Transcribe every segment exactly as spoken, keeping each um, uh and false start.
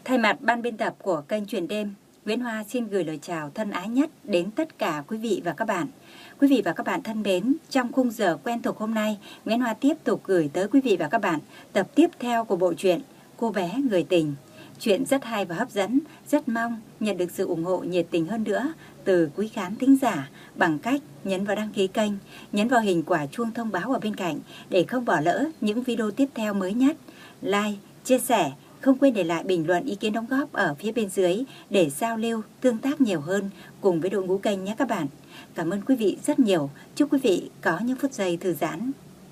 Thay mặt ban biên tập của kênh Chuyện Đêm, Nguyễn Hoa xin gửi lời chào thân ái nhất đến tất cả quý vị và các bạn. Quý vị và các bạn thân mến, trong khung giờ quen thuộc hôm nay, Nguyễn Hoa tiếp tục gửi tới quý vị và các bạn tập tiếp theo của bộ truyện Cô bé người tình. Chuyện rất hay và hấp dẫn, rất mong nhận được sự ủng hộ nhiệt tình hơn nữa từ quý khán thính giả bằng cách nhấn vào đăng ký kênh, nhấn vào hình quả chuông thông báo ở bên cạnh để không bỏ lỡ những video tiếp theo mới nhất. Like, chia sẻ, không quên để lại bình luận ý kiến đóng góp ở phía bên dưới để giao lưu, tương tác nhiều hơn cùng với đội ngũ kênh nhé các bạn. Cảm ơn quý vị rất nhiều. Chúc quý vị có những phút giây thư giãn.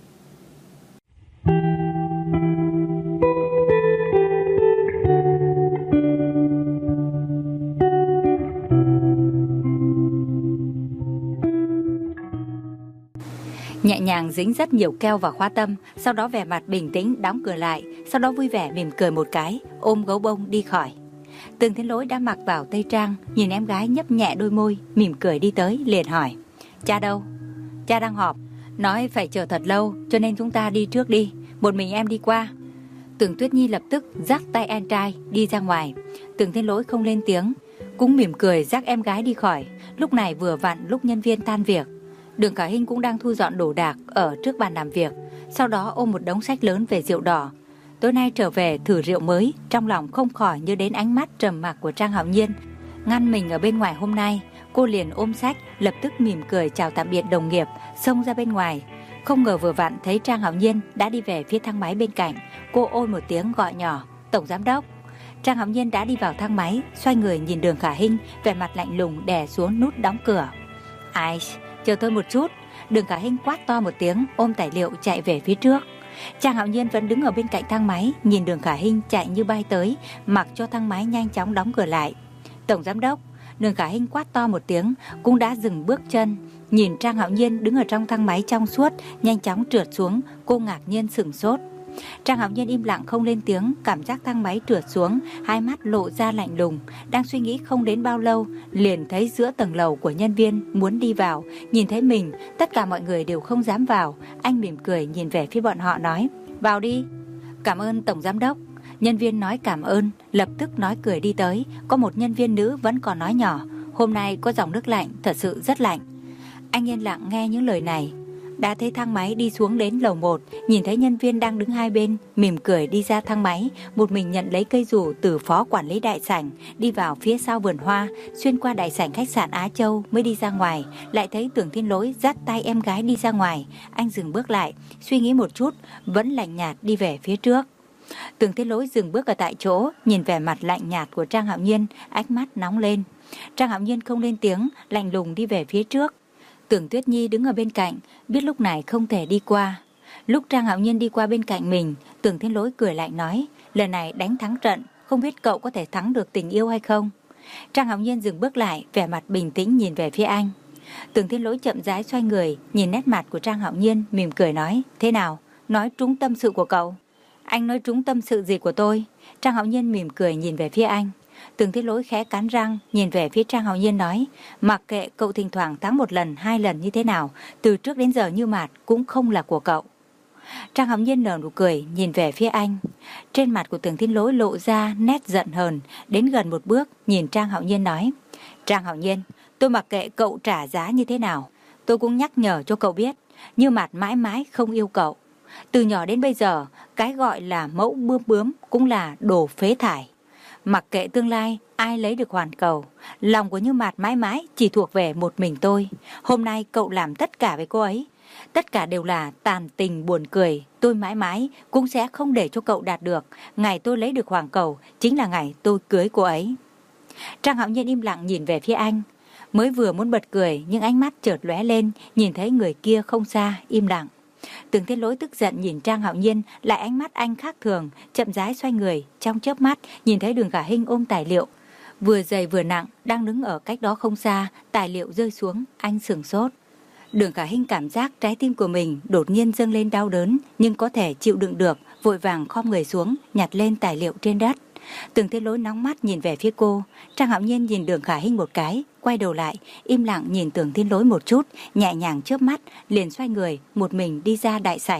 Nhẹ nhàng dính rất nhiều keo vào khóa tâm, sau đó vẻ mặt bình tĩnh đóng cửa lại, sau đó vui vẻ mỉm cười một cái, ôm gấu bông đi khỏi. Tường Thiên Lỗi đã mặc vào tây trang, nhìn em gái nhấp nhẹ đôi môi, mỉm cười đi tới, liền hỏi: Cha đâu? Cha đang họp, nói phải chờ thật lâu, cho nên chúng ta đi trước đi, một mình em đi qua. Tưởng Tuyết Nhi lập tức dắt tay em trai đi ra ngoài. Tường Thiên Lỗi không lên tiếng, cũng mỉm cười dắt em gái đi khỏi. Lúc này vừa vặn lúc nhân viên tan việc. Đường Khả Hinh cũng đang thu dọn đồ đạc ở trước bàn làm việc, sau đó ôm một đống sách lớn về rượu đỏ. Tối nay trở về thử rượu mới, trong lòng không khỏi nhớ đến ánh mắt trầm mặc của Trang Hạo Nhiên ngăn mình ở bên ngoài hôm nay. Cô liền ôm sách, lập tức mỉm cười chào tạm biệt đồng nghiệp, xông ra bên ngoài. Không ngờ vừa vặn thấy Trang Hạo Nhiên đã đi về phía thang máy bên cạnh. Cô ôi một tiếng gọi nhỏ: Tổng giám đốc. Trang Hạo Nhiên đã đi vào thang máy, xoay người nhìn Đường Khả Hinh, vẻ mặt lạnh lùng đè xuống nút đóng cửa. Ai, chờ tôi một chút. Đường Khả Hinh quát to một tiếng, ôm tài liệu chạy về phía trước. Trang Hạo Nhiên vẫn đứng ở bên cạnh thang máy, nhìn Đường Khả Hinh chạy như bay tới, mặc cho thang máy nhanh chóng đóng cửa lại. Tổng giám đốc. Đường Khả Hinh quát to một tiếng, cũng đã dừng bước chân. Nhìn Trang Hạo Nhiên đứng ở trong thang máy trong suốt, nhanh chóng trượt xuống, cô ngạc nhiên sửng sốt. Trang Hạo Nhiên im lặng không lên tiếng, cảm giác thang máy trượt xuống, hai mắt lộ ra lạnh lùng. Đang suy nghĩ không đến bao lâu, liền thấy giữa tầng lầu của nhân viên muốn đi vào, nhìn thấy mình, tất cả mọi người đều không dám vào. Anh mỉm cười nhìn về phía bọn họ nói: Vào đi. Cảm ơn tổng giám đốc. Nhân viên nói cảm ơn, lập tức nói cười đi tới. Có một nhân viên nữ vẫn còn nói nhỏ: Hôm nay có dòng nước lạnh, thật sự rất lạnh. Anh yên lặng nghe những lời này. Đã thấy thang máy đi xuống đến lầu một, nhìn thấy nhân viên đang đứng hai bên, mỉm cười đi ra thang máy, một mình nhận lấy cây dù từ phó quản lý đại sảnh, đi vào phía sau vườn hoa, xuyên qua đại sảnh khách sạn Á Châu mới đi ra ngoài. Lại thấy Tưởng Thiên Lỗi dắt tay em gái đi ra ngoài. Anh dừng bước lại, suy nghĩ một chút, vẫn lạnh nhạt đi về phía trước. Tưởng Thiên Lỗi dừng bước ở tại chỗ, nhìn vẻ mặt lạnh nhạt của Trang Hạo Nhiên, ánh mắt nóng lên. Trang Hạo Nhiên không lên tiếng, lạnh lùng đi về phía trước. Tưởng Tuyết Nhi đứng ở bên cạnh, biết lúc này không thể đi qua. Lúc Trang Hạo Nhiên đi qua bên cạnh mình, Tưởng Thiên Lỗi cười lạnh nói: Lần này đánh thắng trận, không biết cậu có thể thắng được tình yêu hay không? Trang Hạo Nhiên dừng bước lại, vẻ mặt bình tĩnh nhìn về phía anh. Tưởng Thiên Lỗi chậm rãi xoay người, nhìn nét mặt của Trang Hạo Nhiên, mỉm cười nói: Thế nào, nói trúng tâm sự của cậu? Anh nói trúng tâm sự gì của tôi? Trang Hạo Nhiên mỉm cười nhìn về phía anh. Tưởng Thiên Lỗi khẽ cắn răng, nhìn về phía Trang Hạo Nhiên nói: Mặc kệ cậu thỉnh thoảng thắng một lần, hai lần như thế nào, từ trước đến giờ như mạt cũng không là của cậu. Trang Hạo Nhiên nở nụ cười, nhìn về phía anh. Trên mặt của Tưởng Thiên Lỗi lộ ra nét giận hờn, đến gần một bước, nhìn Trang Hạo Nhiên nói: Trang Hạo Nhiên, tôi mặc kệ cậu trả giá như thế nào, tôi cũng nhắc nhở cho cậu biết, như mạt mãi mãi không yêu cậu. Từ nhỏ đến bây giờ, cái gọi là mẫu bướm bướm cũng là đồ phế thải. Mặc kệ tương lai ai lấy được hoàn cầu, lòng của Như Mạt mãi mãi chỉ thuộc về một mình tôi. Hôm nay cậu làm tất cả với cô ấy, tất cả đều là tàn tình buồn cười. Tôi mãi mãi cũng sẽ không để cho cậu đạt được. Ngày tôi lấy được hoàng cầu chính là ngày tôi cưới cô ấy. Trang Hạo Nhiên im lặng nhìn về phía anh, mới vừa muốn bật cười nhưng ánh mắt chợt lóe lên, nhìn thấy người kia không xa, im lặng. Tưởng Thiên Lỗi tức giận nhìn Trang Hạo Nhiên, lại ánh mắt anh khác thường, chậm rãi xoay người, trong chớp mắt nhìn thấy Đường Khả Hinh ôm tài liệu vừa dày vừa nặng đang đứng ở cách đó không xa. Tài liệu rơi xuống, anh sửng sốt. Đường Khả Hinh cảm giác trái tim của mình đột nhiên dâng lên đau đớn, nhưng có thể chịu đựng được, vội vàng khom người xuống nhặt lên tài liệu trên đất. Tưởng Thiên Lỗi nóng mắt nhìn về phía cô. Trang Hạo Nhiên nhìn Đường Khả Hinh một cái, quay đầu lại, im lặng nhìn Tưởng Thiên Lỗi một chút, nhẹ nhàng chớp mắt, liền xoay người, một mình đi ra đại sảnh.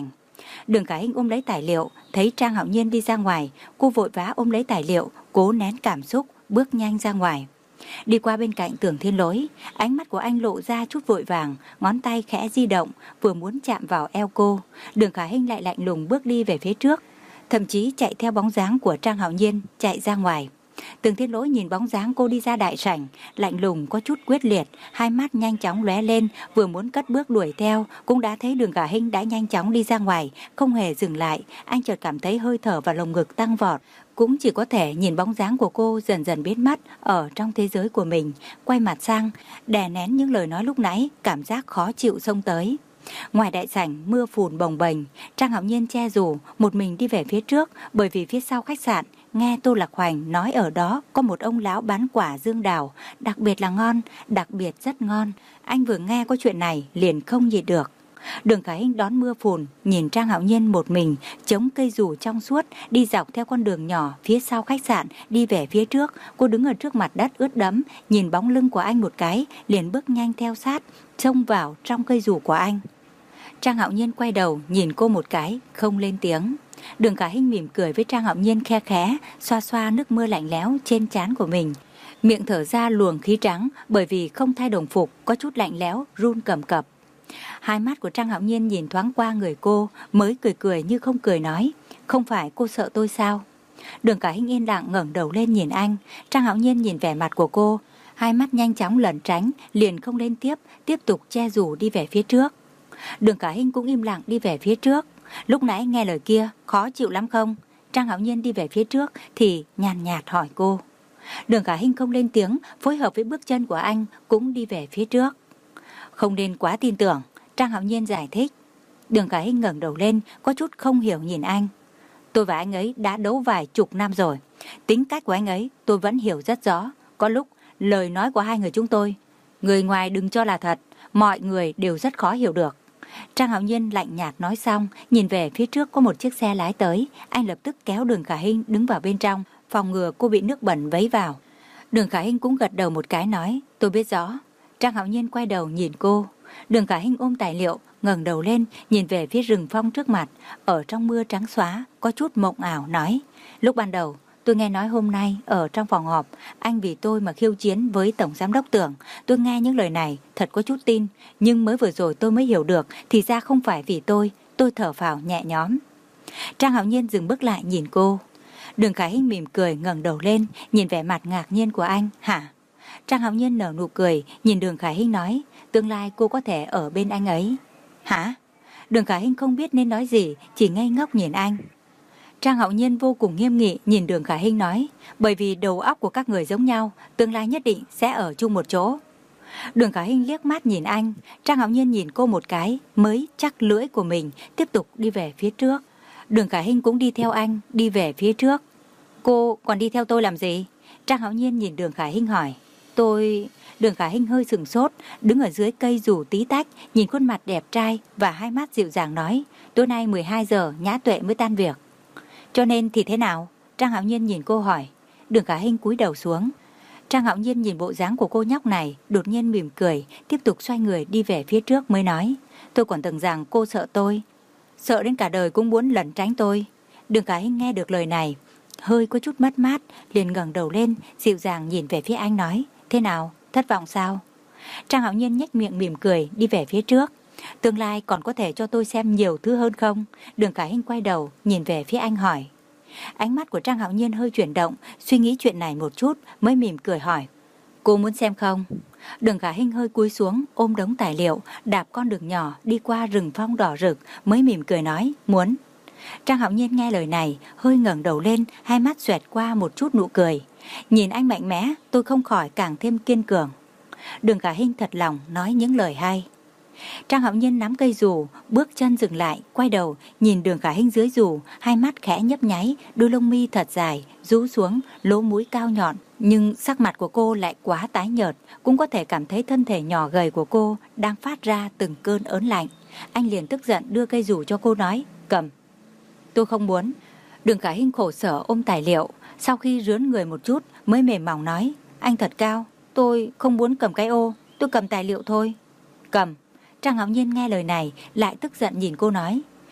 Đường Khả Hinh ôm lấy tài liệu, thấy Trang Hạo Nhiên đi ra ngoài, cô vội vã ôm lấy tài liệu, cố nén cảm xúc, bước nhanh ra ngoài. Đi qua bên cạnh Tưởng Thiên Lỗi, ánh mắt của anh lộ ra chút vội vàng, ngón tay khẽ di động, vừa muốn chạm vào eo cô. Đường Khả Hinh lại lạnh lùng bước đi về phía trước, thậm chí chạy theo bóng dáng của Trang Hạo Nhiên chạy ra ngoài. Tưởng Thiên Lỗi nhìn bóng dáng cô đi ra đại sảnh, lạnh lùng có chút quyết liệt, hai mắt nhanh chóng lóe lên, vừa muốn cất bước đuổi theo, cũng đã thấy Đường Khả Hinh đã nhanh chóng đi ra ngoài, không hề dừng lại. Anh chợt cảm thấy hơi thở và lồng ngực tăng vọt, cũng chỉ có thể nhìn bóng dáng của cô dần dần biến mất ở trong thế giới của mình, quay mặt sang, đè nén những lời nói lúc nãy, cảm giác khó chịu xông tới. Ngoài đại sảnh mưa phùn bồng bềnh, Trang Hạo Nhiên che dù một mình đi về phía trước, bởi vì phía sau khách sạn nghe Tô Lạc Hoành nói ở đó có một ông lão bán quả dương đào, đặc biệt là ngon, đặc biệt rất ngon. Anh vừa nghe có chuyện này liền không nhịn được. Đường Khả Hinh đón mưa phùn, nhìn Trang Hạo Nhiên một mình chống cây dù trong suốt đi dọc theo con đường nhỏ phía sau khách sạn đi về phía trước. Cô đứng ở trước mặt đất ướt đẫm, nhìn bóng lưng của anh một cái, liền bước nhanh theo sát, xông vào trong cây dù của anh. Trang Hạo Nhiên quay đầu nhìn cô một cái, không lên tiếng. Đường Khả Hinh mỉm cười với Trang Hạo Nhiên khe khẽ, xoa xoa nước mưa lạnh lẽo trên trán của mình, miệng thở ra luồng khí trắng, bởi vì không thay đồng phục, có chút lạnh lẽo, run cầm cập. Hai mắt của Trang Hạo Nhiên nhìn thoáng qua người cô, mới cười cười như không cười nói, không phải cô sợ tôi sao? Đường Khả Hinh yên lặng ngẩng đầu lên nhìn anh. Trang Hạo Nhiên nhìn vẻ mặt của cô, hai mắt nhanh chóng lẩn tránh, liền không lên tiếp, tiếp tục che dù đi về phía trước. Đường Khả Hinh cũng im lặng đi về phía trước. Lúc nãy nghe lời kia khó chịu lắm không? Trang Hạo Nhiên đi về phía trước thì nhàn nhạt hỏi cô. Đường Khả Hinh không lên tiếng, phối hợp với bước chân của anh cũng đi về phía trước. Không nên quá tin tưởng, Trang Hạo Nhiên giải thích. Đường Khả Hinh ngẩng đầu lên, có chút không hiểu nhìn anh. Tôi và anh ấy đã đấu vài chục năm rồi, tính cách của anh ấy tôi vẫn hiểu rất rõ. Có lúc lời nói của hai người chúng tôi, người ngoài đừng cho là thật, mọi người đều rất khó hiểu được. Trang Hạo Nhiên lạnh nhạt nói xong, nhìn về phía trước có một chiếc xe lái tới, anh lập tức kéo Đường Khả Hinh đứng vào bên trong, phòng ngừa cô bị nước bẩn vấy vào. Đường Khả Hinh cũng gật đầu một cái nói, tôi biết rõ. Trang Hạo Nhiên quay đầu nhìn cô. Đường Khả Hinh ôm tài liệu, ngẩng đầu lên, nhìn về phía rừng phong trước mặt, ở trong mưa trắng xóa, có chút mộng ảo nói, lúc ban đầu tôi nghe nói hôm nay ở trong phòng họp anh vì tôi mà khiêu chiến với Tổng Giám đốc Tưởng. Tôi nghe những lời này thật có chút tin, nhưng mới vừa rồi tôi mới hiểu được, thì ra không phải vì tôi. Tôi thở phào nhẹ nhõm. Trang Hạo Nhiên dừng bước lại nhìn cô. Đường Khả Hinh mỉm cười ngẩng đầu lên, nhìn vẻ mặt ngạc nhiên của anh. Hả? Trang Hạo Nhiên nở nụ cười, nhìn Đường Khả Hinh nói, tương lai cô có thể ở bên anh ấy. Hả? Đường Khả Hinh không biết nên nói gì, chỉ ngây ngốc nhìn anh. Trang Hạo Nhiên vô cùng nghiêm nghị nhìn Đường Khả Hinh nói, bởi vì đầu óc của các người giống nhau, tương lai nhất định sẽ ở chung một chỗ. Đường Khả Hinh liếc mắt nhìn anh, Trang Hạo Nhiên nhìn cô một cái, mới chắc lưỡi của mình, tiếp tục đi về phía trước. Đường Khả Hinh cũng đi theo anh, đi về phía trước. Cô còn đi theo tôi làm gì? Trang Hạo Nhiên nhìn Đường Khả Hinh hỏi. Tôi... Đường Khả Hinh hơi sừng sốt, đứng ở dưới cây dù tí tách, nhìn khuôn mặt đẹp trai và hai mắt dịu dàng nói, tối nay mười hai giờ Nhã Tuệ mới tan việc. Cho nên thì thế nào? Trang Hạo Nhiên nhìn cô hỏi. Đường Khả Hinh cúi đầu xuống. Trang Hạo Nhiên nhìn bộ dáng của cô nhóc này, đột nhiên mỉm cười, tiếp tục xoay người đi về phía trước mới nói, tôi còn tưởng rằng cô sợ tôi, sợ đến cả đời cũng muốn lẩn tránh tôi. Đường Khả Hinh nghe được lời này, hơi có chút mất mát, liền ngẩng đầu lên, dịu dàng nhìn về phía anh nói, thế nào, thất vọng sao? Trang Hạo Nhiên nhếch miệng mỉm cười, đi về phía trước. Tương lai còn có thể cho tôi xem nhiều thứ hơn không? Đường Khả Hinh quay đầu, nhìn về phía anh hỏi. Ánh mắt của Trang Hạo Nhiên hơi chuyển động, suy nghĩ chuyện này một chút, mới mỉm cười hỏi. Cô muốn xem không? Đường Khả Hinh hơi cúi xuống, ôm đống tài liệu, đạp con đường nhỏ, đi qua rừng phong đỏ rực, mới mỉm cười nói, muốn. Trang Hạo Nhiên nghe lời này, hơi ngẩng đầu lên, hai mắt xoẹt qua một chút nụ cười. Nhìn anh mạnh mẽ, tôi không khỏi càng thêm kiên cường. Đường Khả Hinh thật lòng nói những lời hay. Trang Hạo Nhiên nắm cây dù, bước chân dừng lại, quay đầu, nhìn Đường Khả Hinh dưới dù, hai mắt khẽ nhấp nháy, đôi lông mi thật dài, rũ xuống, lỗ mũi cao nhọn. Nhưng sắc mặt của cô lại quá tái nhợt, cũng có thể cảm thấy thân thể nhỏ gầy của cô đang phát ra từng cơn ớn lạnh. Anh liền tức giận đưa cây dù cho cô nói, cầm. Tôi không muốn. Đường Khả Hinh khổ sở ôm tài liệu, sau khi rướn người một chút mới mềm mỏng nói, anh thật cao, tôi không muốn cầm cái ô, tôi cầm tài liệu thôi. Cầm. Trang Hạo Nhiên nghe lời này lại tức giận nhìn cô nói,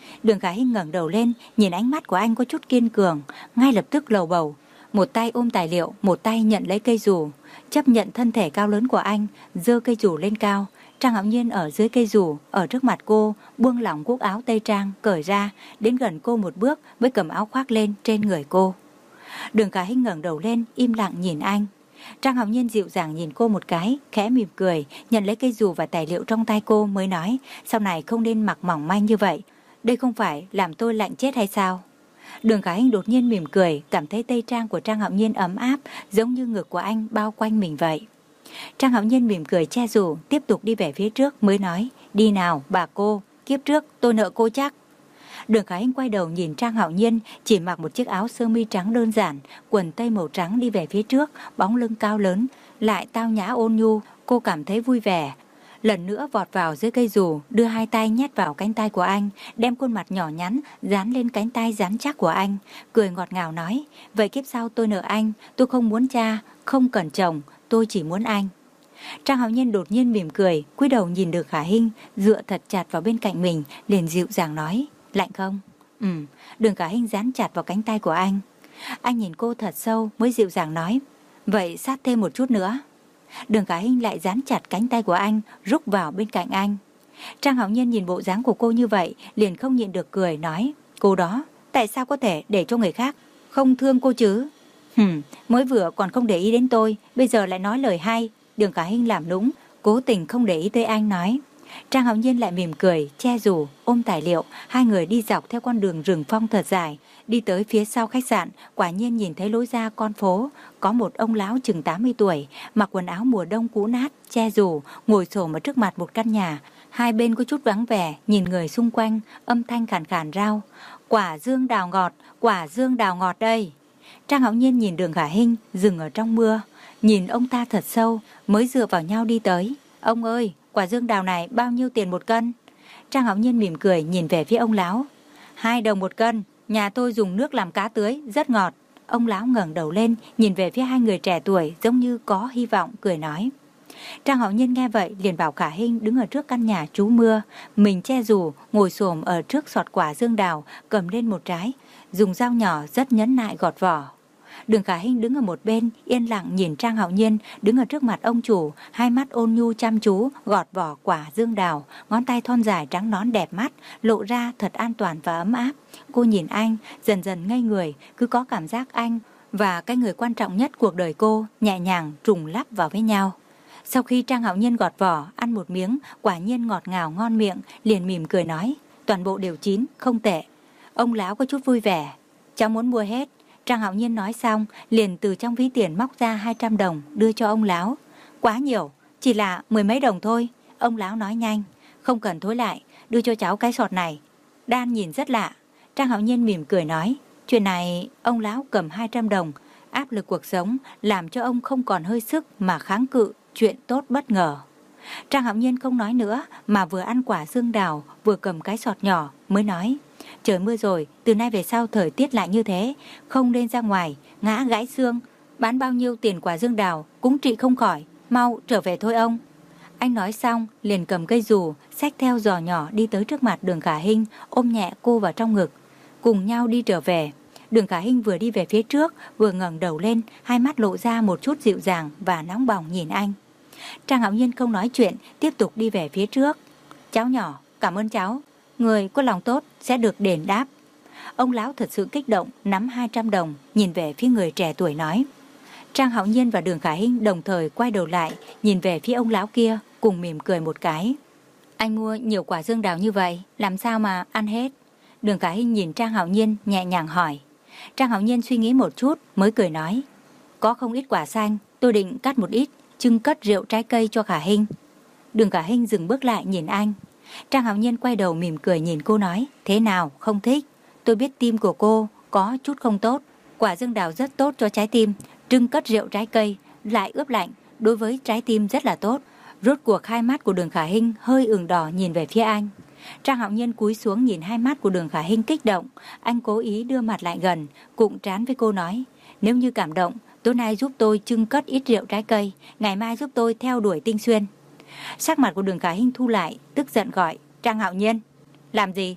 Đường Khả Hinh ngẩng đầu lên, nhìn ánh mắt của anh có chút kiên cường, ngay lập tức lầu bầu. Một tay ôm tài liệu, một tay nhận lấy cây dù, chấp nhận thân thể cao lớn của anh, giơ cây dù lên cao. Trang Hạo Nhiên ở dưới cây dù, ở trước mặt cô, buông lỏng cúc áo tây trang, cởi ra, đến gần cô một bước mới cầm áo khoác lên trên người cô. Đường Khả Hinh ngẩng đầu lên, im lặng nhìn anh. Trang Hạo Nhiên dịu dàng nhìn cô một cái, khẽ mỉm cười, nhận lấy cây dù và tài liệu trong tay cô mới nói, sau này không nên mặc mỏng manh như vậy, đây không phải làm tôi lạnh chết hay sao? Đường Khả Hinh đột nhiên mỉm cười, cảm thấy tây trang của Trang Hạo Nhiên ấm áp, giống như ngực của anh bao quanh mình vậy. Trang Hạo Nhiên mỉm cười che dù, tiếp tục đi về phía trước mới nói, đi nào bà cô, kiếp trước tôi nợ cô chắc. Đường Khả Hinh quay đầu nhìn Trang Hạo Nhiên, chỉ mặc một chiếc áo sơ mi trắng đơn giản, quần tây màu trắng đi về phía trước, bóng lưng cao lớn, lại tao nhã ôn nhu, cô cảm thấy vui vẻ. Lần nữa vọt vào dưới cây dù, đưa hai tay nhét vào cánh tay của anh, đem khuôn mặt nhỏ nhắn dán lên cánh tay rắn chắc của anh, cười ngọt ngào nói, vậy kiếp sau tôi nợ anh, tôi không muốn cha, không cần chồng, tôi chỉ muốn anh. Trang Hạo Nhiên đột nhiên mỉm cười, cúi đầu nhìn Đường Khả Hinh, dựa thật chặt vào bên cạnh mình, liền dịu dàng nói, lạnh không? Ừ. Đường Khả Hinh dán chặt vào cánh tay của anh. Anh nhìn cô thật sâu mới dịu dàng nói, vậy sát thêm một chút nữa. Đường Khả Hinh lại dán chặt cánh tay của anh, rúc vào bên cạnh anh. Trang Hạo Nhiên nhìn bộ dáng của cô như vậy, liền không nhịn được cười nói, cô đó, tại sao có thể để cho người khác không thương cô chứ? Hừm, mới vừa còn không để ý đến tôi, bây giờ lại nói lời hay. Đường Khả Hinh làm nũng, cố tình không để ý tới anh nói. Trang Hạo Nhiên lại mỉm cười, che dù, ôm tài liệu, hai người đi dọc theo con đường rừng phong thật dài, đi tới phía sau khách sạn, quả nhiên nhìn thấy lối ra con phố, có một ông lão chừng tám mươi tuổi, mặc quần áo mùa đông cũ nát, che dù, ngồi xổm ở trước mặt một căn nhà, hai bên có chút vắng vẻ, nhìn người xung quanh, âm thanh khàn khàn rao, quả dương đào ngọt, quả dương đào ngọt đây. Trang Hạo Nhiên nhìn Đường Khả Hinh dừng ở trong mưa, nhìn ông ta thật sâu, mới dựa vào nhau đi tới. Ông ơi, quả dương đào này bao nhiêu tiền một cân? Trang Hạo Nhiên mỉm cười nhìn về phía ông lão. Hai đồng một cân, nhà tôi dùng nước làm cá tưới, rất ngọt. Ông lão ngẩng đầu lên, nhìn về phía hai người trẻ tuổi, giống như có hy vọng, cười nói. Trang Hạo Nhiên nghe vậy liền bảo Khả Hinh đứng ở trước căn nhà trú mưa, mình che dù, ngồi xổm ở trước sọt quả dương đào, cầm lên một trái, dùng dao nhỏ rất nhẫn nại gọt vỏ. Đường Khả Hinh đứng ở một bên, yên lặng nhìn Trang Hạo Nhiên đứng ở trước mặt ông chủ, hai mắt ôn nhu chăm chú, gọt vỏ quả dương đào, ngón tay thon dài trắng nõn đẹp mắt, lộ ra thật an toàn và ấm áp. Cô nhìn anh, dần dần ngây người, cứ có cảm giác anh và cái người quan trọng nhất cuộc đời cô nhẹ nhàng trùng lắp vào với nhau. Sau khi Trang Hạo Nhiên gọt vỏ, ăn một miếng, quả nhiên ngọt ngào ngon miệng, liền mỉm cười nói, toàn bộ đều chín, không tệ. Ông lão có chút vui vẻ, cháu muốn mua hết. Trang Hạo Nhiên nói xong, liền từ trong ví tiền móc ra hai trăm đồng đưa cho ông lão. Quá nhiều, chỉ là mười mấy đồng thôi. Ông lão nói nhanh, không cần thối lại, đưa cho cháu cái sọt này. Đan nhìn rất lạ. Trang Hạo Nhiên mỉm cười nói, chuyện này. Ông lão cầm hai trăm đồng, áp lực cuộc sống làm cho ông không còn hơi sức mà kháng cự chuyện tốt bất ngờ. Trang Hạo Nhiên không nói nữa, mà vừa ăn quả dương đào vừa cầm cái sọt nhỏ mới nói, trời mưa rồi, từ nay về sau thời tiết lại như thế, không nên ra ngoài, ngã gãy xương, bán bao nhiêu tiền quả dương đào cũng trị không khỏi, mau trở về thôi ông. Anh nói xong liền cầm cây dù, xách theo giò nhỏ đi tới trước mặt Đường Khả Hinh, ôm nhẹ cô vào trong ngực, cùng nhau đi trở về. Đường Khả Hinh vừa đi về phía trước, vừa ngẩng đầu lên, hai mắt lộ ra một chút dịu dàng và nóng bỏng nhìn anh. Trang Hạo Nhiên không nói chuyện, tiếp tục đi về phía trước. Cháu nhỏ, cảm ơn cháu, người có lòng tốt sẽ được đền đáp. Ông lão thật sự kích động, nắm hai trăm đồng, nhìn về phía người trẻ tuổi nói. Trang Hạo Nhiên và Đường Khả Hinh đồng thời quay đầu lại, nhìn về phía ông lão kia, cùng mỉm cười một cái. Anh mua nhiều quả dương đào như vậy, làm sao mà ăn hết? Đường Khả Hinh nhìn Trang Hạo Nhiên nhẹ nhàng hỏi. Trang Hạo Nhiên suy nghĩ một chút mới cười nói, có không ít quả xanh, tôi định cắt một ít, trưng cất rượu trái cây cho Khả Hinh. Đường Khả Hinh dừng bước lại nhìn anh. Trang Hạo Nhiên quay đầu mỉm cười nhìn cô nói, thế nào, không thích? Tôi biết tim của cô có chút không tốt, quả dương đào rất tốt cho trái tim, trưng cất rượu trái cây, lại ướp lạnh, đối với trái tim rất là tốt. Rốt cuộc hai mắt của Đường Khả Hinh hơi ửng đỏ nhìn về phía anh. Trang Hạo Nhiên cúi xuống nhìn hai mắt của Đường Khả Hinh kích động, anh cố ý đưa mặt lại gần, cụm trán với cô nói, nếu như cảm động, tối nay giúp tôi trưng cất ít rượu trái cây, ngày mai giúp tôi theo đuổi Tinh Xuyên. Sắc mặt của Đường Khả Hinh thu lại, tức giận gọi, Trang Hạo Nhiên. Làm gì?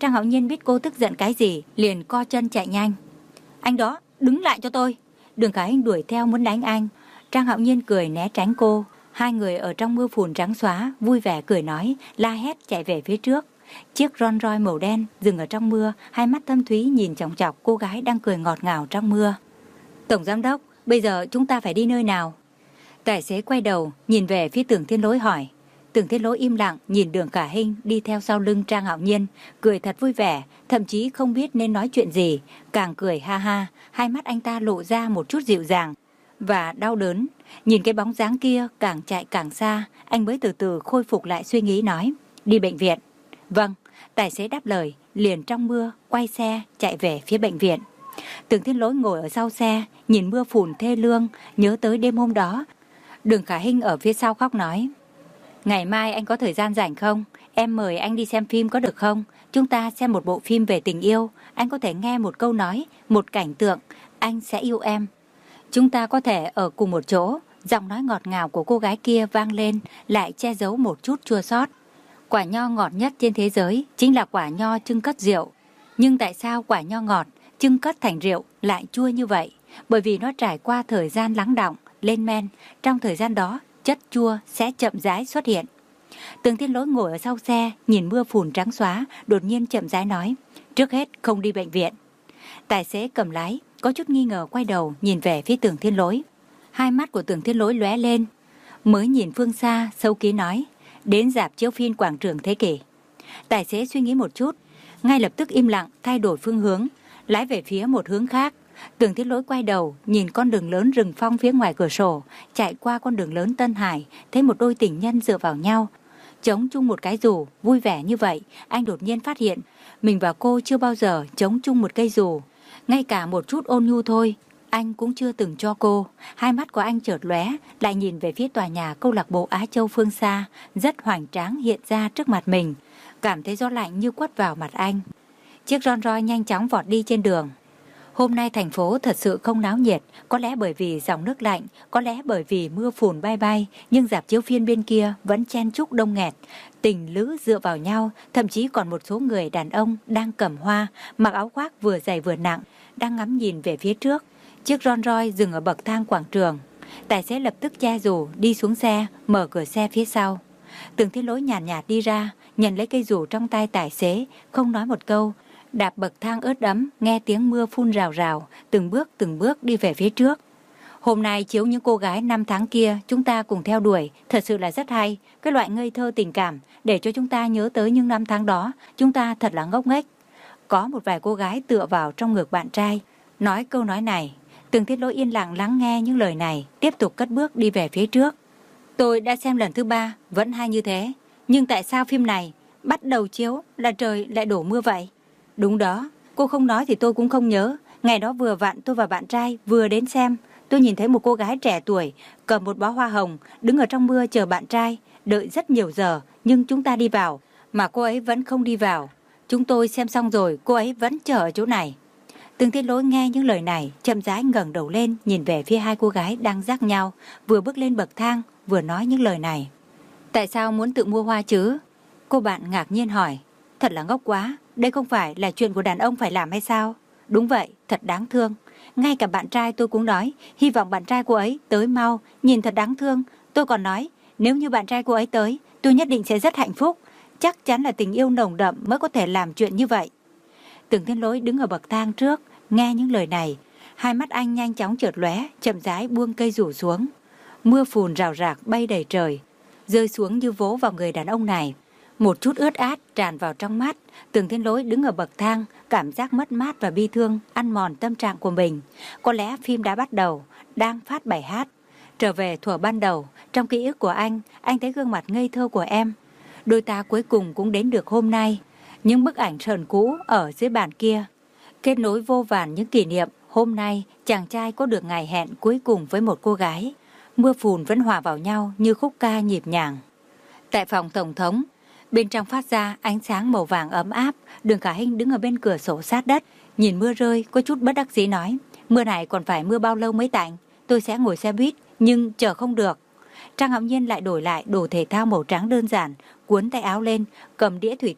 Trang Hạo Nhiên biết cô tức giận cái gì, liền co chân chạy nhanh. Anh đó, đứng lại cho tôi. Đường Khả Hinh đuổi theo muốn đánh anh. Trang Hạo Nhiên cười né tránh cô. Hai người ở trong mưa phùn trắng xóa, vui vẻ cười nói, la hét chạy về phía trước. Chiếc Rolls Royce màu đen dừng ở trong mưa, hai mắt thâm thúy nhìn chòng chọc cô gái đang cười ngọt ngào trong mưa. Tổng giám đốc, bây giờ chúng ta phải đi nơi nào? Tài xế quay đầu, nhìn về phía Tưởng Thiên Lỗi hỏi. Tưởng Thiên Lỗi im lặng nhìn Đường Khả Hinh đi theo sau lưng Trang Hạo Nhiên, cười thật vui vẻ, thậm chí không biết nên nói chuyện gì, càng cười ha ha, hai mắt anh ta lộ ra một chút dịu dàng và đau đớn. Nhìn cái bóng dáng kia càng chạy càng xa, anh mới từ từ khôi phục lại suy nghĩ nói, đi bệnh viện. Vâng, tài xế đáp lời, liền trong mưa quay xe chạy về phía bệnh viện. Tưởng Thiên Lỗi ngồi ở sau xe, nhìn mưa phùn thê lương, nhớ tới đêm hôm đó. Đường Khả Hinh ở phía sau khóc nói, ngày mai anh có thời gian rảnh không? Em mời anh đi xem phim có được không? Chúng ta xem một bộ phim về tình yêu, anh có thể nghe một câu nói, một cảnh tượng, anh sẽ yêu em. Chúng ta có thể ở cùng một chỗ. Giọng nói ngọt ngào của cô gái kia vang lên, lại che giấu một chút chua xót. Quả nho ngọt nhất trên thế giới chính là quả nho chưng cất rượu. Nhưng tại sao quả nho ngọt chưng cất thành rượu lại chua như vậy? Bởi vì nó trải qua thời gian lắng đọng, lên men. Trong thời gian đó, chất chua sẽ chậm rãi xuất hiện. Tưởng Thiên Lỗi ngồi ở sau xe, nhìn mưa phùn trắng xóa, đột nhiên chậm rãi nói, trước hết không đi bệnh viện. Tài xế cầm lái, có chút nghi ngờ quay đầu nhìn về phía Tưởng Thiên Lỗi. Hai mắt của Tưởng Thiên Lỗi lóe lên, mới nhìn phương xa, sâu kín nói, đến rạp chiếu phim quảng trường Thế Kỷ. Tài xế suy nghĩ một chút, ngay lập tức im lặng thay đổi phương hướng, lái về phía một hướng khác. Tưởng Thiên Lỗi quay đầu, nhìn con đường lớn rừng phong phía ngoài cửa sổ, chạy qua con đường lớn Tân Hải, thấy một đôi tình nhân dựa vào nhau, chống chung một cái dù, vui vẻ như vậy. Anh đột nhiên phát hiện, mình và cô chưa bao giờ chống chung một cây dù, ngay cả một chút ôn nhu thôi, anh cũng chưa từng cho cô. Hai mắt của anh chợt lóe, lại nhìn về phía tòa nhà câu lạc bộ Á Châu phương xa, rất hoành tráng hiện ra trước mặt mình, cảm thấy gió lạnh như quất vào mặt anh. Chiếc Rolls Royce nhanh chóng vọt đi trên đường. Hôm nay thành phố thật sự không náo nhiệt, có lẽ bởi vì dòng nước lạnh, có lẽ bởi vì mưa phùn bay bay, nhưng rạp chiếu phim bên kia vẫn chen chúc đông nghẹt. Tình lữ dựa vào nhau, thậm chí còn một số người đàn ông đang cầm hoa, mặc áo khoác vừa dày vừa nặng, đang ngắm nhìn về phía trước. Chiếc Rolls Royce dừng ở bậc thang quảng trường. Tài xế lập tức che dù, đi xuống xe, mở cửa xe phía sau. Tưởng Thiên Lỗi nhàn nhạt, nhạt đi ra, nhận lấy cây dù trong tay tài xế, không nói một câu, đạp bậc thang ướt đẫm, nghe tiếng mưa phun rào rào, từng bước từng bước đi về phía trước. Hôm nay chiếu những cô gái năm tháng kia chúng ta cùng theo đuổi, thật sự là rất hay. Cái loại ngây thơ tình cảm để cho chúng ta nhớ tới những năm tháng đó, chúng ta thật là ngốc nghếch. Có một vài cô gái tựa vào trong ngực bạn trai, nói câu nói này. Tưởng Thiên Lỗi yên lặng lắng nghe những lời này, tiếp tục cất bước đi về phía trước. Tôi đã xem lần thứ ba, vẫn hay như thế. Nhưng tại sao phim này bắt đầu chiếu là trời lại đổ mưa vậy? Đúng đó, cô không nói thì tôi cũng không nhớ. Ngày đó vừa vặn tôi và bạn trai vừa đến xem. Tôi nhìn thấy một cô gái trẻ tuổi cầm một bó hoa hồng, đứng ở trong mưa chờ bạn trai, đợi rất nhiều giờ, nhưng chúng ta đi vào, mà cô ấy vẫn không đi vào. Chúng tôi xem xong rồi, cô ấy vẫn chờ ở chỗ này. Tưởng Thiên Lỗi nghe những lời này, chậm rãi ngẩng đầu lên, nhìn về phía hai cô gái đang dắt nhau, vừa bước lên bậc thang, vừa nói những lời này. Tại sao muốn tự mua hoa chứ? Cô bạn ngạc nhiên hỏi. Thật là ngốc quá, đây không phải là chuyện của đàn ông phải làm hay sao? Đúng vậy, thật đáng thương. Ngay cả bạn trai tôi cũng nói, hy vọng bạn trai cô ấy tới mau, nhìn thật đáng thương. Tôi còn nói, nếu như bạn trai cô ấy tới, tôi nhất định sẽ rất hạnh phúc. Chắc chắn là tình yêu nồng đậm mới có thể làm chuyện như vậy. Tưởng Thiên Lỗi đứng ở bậc thang trước, nghe những lời này, hai mắt anh nhanh chóng chợt lóe, chậm rãi buông cây rủ xuống. Mưa phùn rào rạc bay đầy trời, rơi xuống như vỗ vào người đàn ông này. Một chút ướt át tràn vào trong mắt. Tưởng Thiên Lỗi đứng ở bậc thang, cảm giác mất mát và bi thương ăn mòn tâm trạng của mình. Có lẽ phim đã bắt đầu, đang phát bài hát. Trở về thuở ban đầu, trong ký ức của anh, anh thấy gương mặt ngây thơ của em. Đôi ta cuối cùng cũng đến được hôm nay. Những bức ảnh sờn cũ ở dưới bàn kia, kết nối vô vàn những kỷ niệm. Hôm nay, chàng trai có được ngày hẹn cuối cùng với một cô gái. Mưa phùn vẫn hòa vào nhau như khúc ca nhịp nhàng. Tại phòng tổng thống, bên trong phát ra ánh sáng màu vàng ấm áp. Đường Khả Hinh đứng ở bên cửa sổ sát đất, nhìn mưa rơi, có chút bất đắc dĩ nói, mưa này còn phải mưa bao lâu mới tạnh? Tôi sẽ ngồi xe buýt, nhưng chờ không được. Trang Hạo Nhiên lại đổi lại đồ thể thao màu trắng đơn giản, cuốn tay áo lên, cầm đĩa thủy tinh,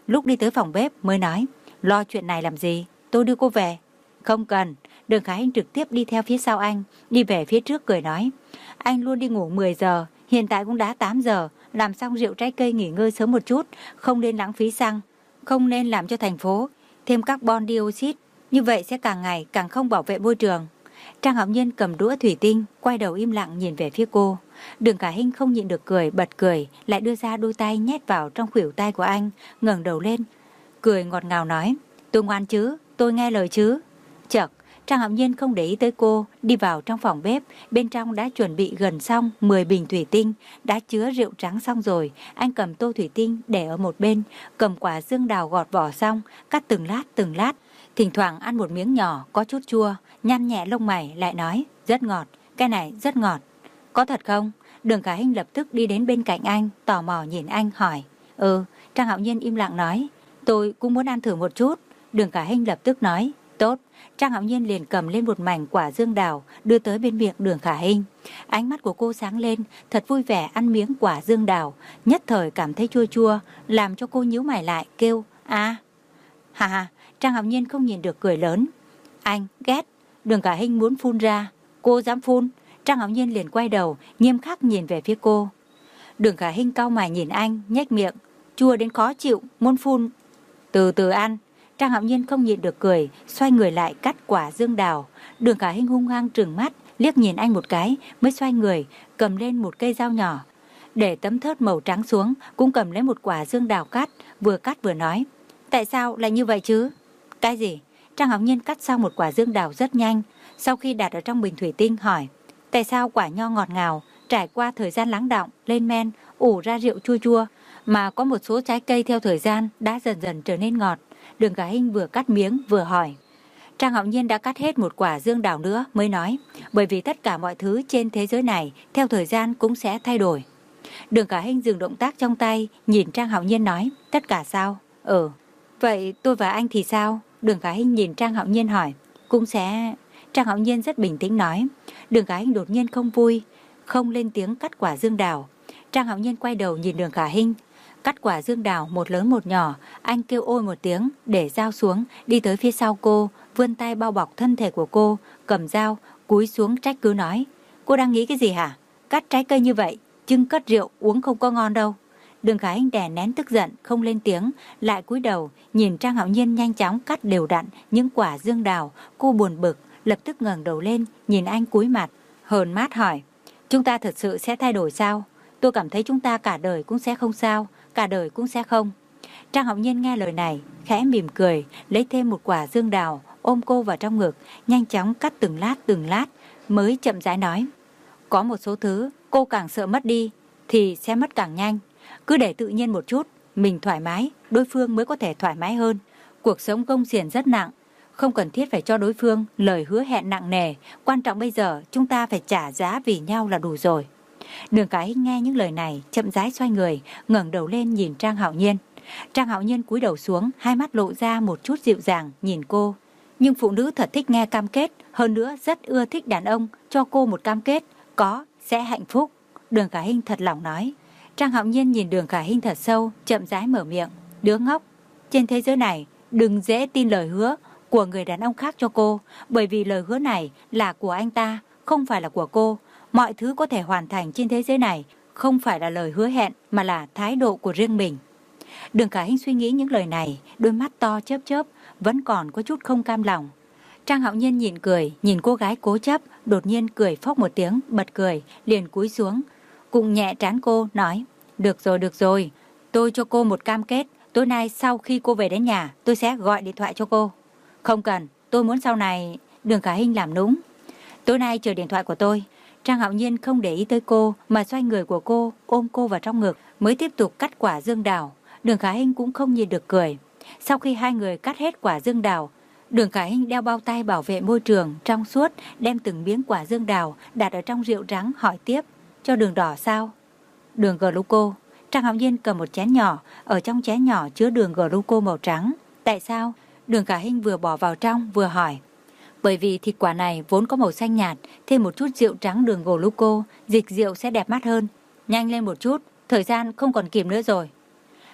Lúc đi tới phòng bếp mới nói, lo chuyện này làm gì, tôi đưa cô về. Không cần. Đường Khả Hinh trực tiếp đi theo phía sau anh, đi về phía trước cười nói, anh luôn đi ngủ mười giờ, hiện tại cũng đã tám giờ, làm xong rượu trái cây nghỉ ngơi sớm một chút, không nên lãng phí xăng, không nên làm cho thành phố thêm carbon dioxide, như vậy sẽ càng ngày càng không bảo vệ môi trường. Trang Hạo Nhiên cầm đũa thủy tinh, quay đầu im lặng nhìn về phía cô. Đường Khả Hinh không nhịn được cười, bật cười, lại đưa ra đôi tay nhét vào trong khuỷu tay của anh, ngẩng đầu lên, cười ngọt ngào nói, tôi ngoan chứ, tôi nghe lời chứ. Chợt, Trang Hạo Nhiên không để ý tới cô, đi vào trong phòng bếp, bên trong đã chuẩn bị gần xong mười bình thủy tinh, đã chứa rượu trắng xong rồi, anh cầm tô thủy tinh để ở một bên, cầm quả dương đào gọt vỏ xong, cắt từng lát từng lát, thỉnh thoảng ăn một miếng nhỏ có chút chua, nhăn nhẹ lông mày lại nói, rất ngọt, cái này rất ngọt. Có thật không? Đường Khả Hinh lập tức đi đến bên cạnh anh, tò mò nhìn anh hỏi. Ừ, Trang Hạo Nhiên im lặng nói, tôi cũng muốn ăn thử một chút. Đường Khả Hinh lập tức nói, tốt. Trang Hạo Nhiên liền cầm lên một mảnh quả dương đào, đưa tới bên miệng Đường Khả Hinh. Ánh mắt của cô sáng lên, thật vui vẻ ăn miếng quả dương đào, nhất thời cảm thấy chua chua, làm cho cô nhíu mày lại, kêu, à. Hà hà, Trang Hạo Nhiên không nhìn được cười lớn. Anh, ghét. Đường Khả Hinh muốn phun ra. Cô dám phun? Trang Hạo Nhiên liền quay đầu, nghiêm khắc nhìn về phía cô. Đường Khả Hinh cau mày nhìn anh, nhếch miệng, chua đến khó chịu, muốn phun. Từ từ ăn. Trang Hạo Nhiên không nhịn được cười, xoay người lại cắt quả dương đào. Đường Khả Hinh hung hăng trừng mắt, liếc nhìn anh một cái, mới xoay người, cầm lên một cây dao nhỏ, để tấm thớt màu trắng xuống, cũng cầm lấy một quả dương đào cắt, vừa cắt vừa nói, tại sao lại như vậy chứ? Cái gì? Trang Hạo Nhiên cắt xong một quả dương đào rất nhanh, sau khi đặt ở trong bình thủy tinh hỏi, tại sao quả nho ngọt ngào, trải qua thời gian lắng đọng, lên men, ủ ra rượu chua chua, mà có một số trái cây theo thời gian đã dần dần trở nên ngọt. Đường Khả Hinh vừa cắt miếng vừa hỏi. Trang Hạo Nhiên đã cắt hết một quả dương đào nữa mới nói, bởi vì tất cả mọi thứ trên thế giới này theo thời gian cũng sẽ thay đổi. Đường Khả Hinh dừng động tác trong tay, nhìn Trang Hạo Nhiên nói, tất cả sao? Ừ. Vậy tôi và anh thì sao? Đường Khả Hinh nhìn Trang Hạo Nhiên hỏi. Cũng sẽ... Trang Hạo Nhiên rất bình tĩnh nói. Đường Khả Hinh đột nhiên không vui, không lên tiếng cắt quả dương đào. Trang Hạo Nhiên quay đầu nhìn Đường Khả Hinh, cắt quả dương đào một lớn một nhỏ. Anh kêu ôi một tiếng, để dao xuống, đi tới phía sau cô, vươn tay bao bọc thân thể của cô, cầm dao, cúi xuống trách cứ nói, cô đang nghĩ cái gì hả? Cắt trái cây như vậy, chưng cất rượu uống không có ngon đâu. Đường Khả Hinh đè nén tức giận, không lên tiếng, lại cúi đầu nhìn Trang Hạo Nhiên nhanh chóng cắt đều đặn những quả dương đào. Cô buồn bực, lập tức ngẩng đầu lên, nhìn anh cúi mặt, hờn mát hỏi, chúng ta thật sự sẽ thay đổi sao? Tôi cảm thấy chúng ta cả đời cũng sẽ không sao, cả đời cũng sẽ không. Trang Hạo Nhiên nghe lời này, khẽ mỉm cười, lấy thêm một quả dương đào, ôm cô vào trong ngực, nhanh chóng cắt từng lát từng lát, mới chậm rãi nói, có một số thứ cô càng sợ mất đi thì sẽ mất càng nhanh. Cứ để tự nhiên một chút, mình thoải mái, đối phương mới có thể thoải mái hơn. Cuộc sống công xiển rất nặng, không cần thiết phải cho đối phương lời hứa hẹn nặng nề. Quan trọng bây giờ chúng ta phải trả giá vì nhau là đủ rồi. Đường Khả Hinh nghe những lời này, chậm rãi xoay người, ngẩng đầu lên nhìn Trang Hạo Nhiên. Trang Hạo Nhiên cúi đầu xuống, hai mắt lộ ra một chút dịu dàng nhìn cô. Nhưng phụ nữ thật thích nghe cam kết, hơn nữa rất ưa thích đàn ông cho cô một cam kết, có sẽ hạnh phúc. Đường Khả Hinh thật lòng nói. Trang Hạo Nhiên nhìn Đường Khả Hinh thật sâu, chậm rãi mở miệng, đứa ngốc, trên thế giới này đừng dễ tin lời hứa của người đàn ông khác cho cô, bởi vì lời hứa này là của anh ta, không phải là của cô. Mọi thứ có thể hoàn thành trên thế giới này không phải là lời hứa hẹn, mà là thái độ của riêng mình. Đường Khả Hinh suy nghĩ những lời này, đôi mắt to chớp chớp, vẫn còn có chút không cam lòng. Trang Hạo Nhiên nhìn cười, nhìn cô gái cố chấp, đột nhiên cười phốc một tiếng, bật cười, liền cúi xuống, cùng nhẹ trán cô, nói, được rồi, được rồi, tôi cho cô một cam kết, tối nay sau khi cô về đến nhà, tôi sẽ gọi điện thoại cho cô. Không cần, tôi muốn sau này... Đường Khả Hinh làm nũng. Tối nay chờ điện thoại của tôi. Trang Hạo Nhiên không để ý tới cô, mà xoay người của cô, ôm cô vào trong ngực, mới tiếp tục cắt quả dương đào. Đường Khả Hinh cũng không nhìn được cười. Sau khi hai người cắt hết quả dương đào, Đường Khả Hinh đeo bao tay bảo vệ môi trường trong suốt, đem từng miếng quả dương đào đặt ở trong rượu trắng, hỏi tiếp, cho đường đỏ sao? Đường gluco. Trang Hạo Nhiên cầm một chén nhỏ, ở trong chén nhỏ chứa đường gluco màu trắng. Tại sao? Đường Khả Hinh vừa bỏ vào trong vừa hỏi. Bởi vì thịt quả này vốn có màu xanh nhạt, thêm một chút rượu trắng đường gluco, dịch rượu sẽ đẹp mắt hơn. Nhanh lên một chút, thời gian không còn kịp nữa rồi.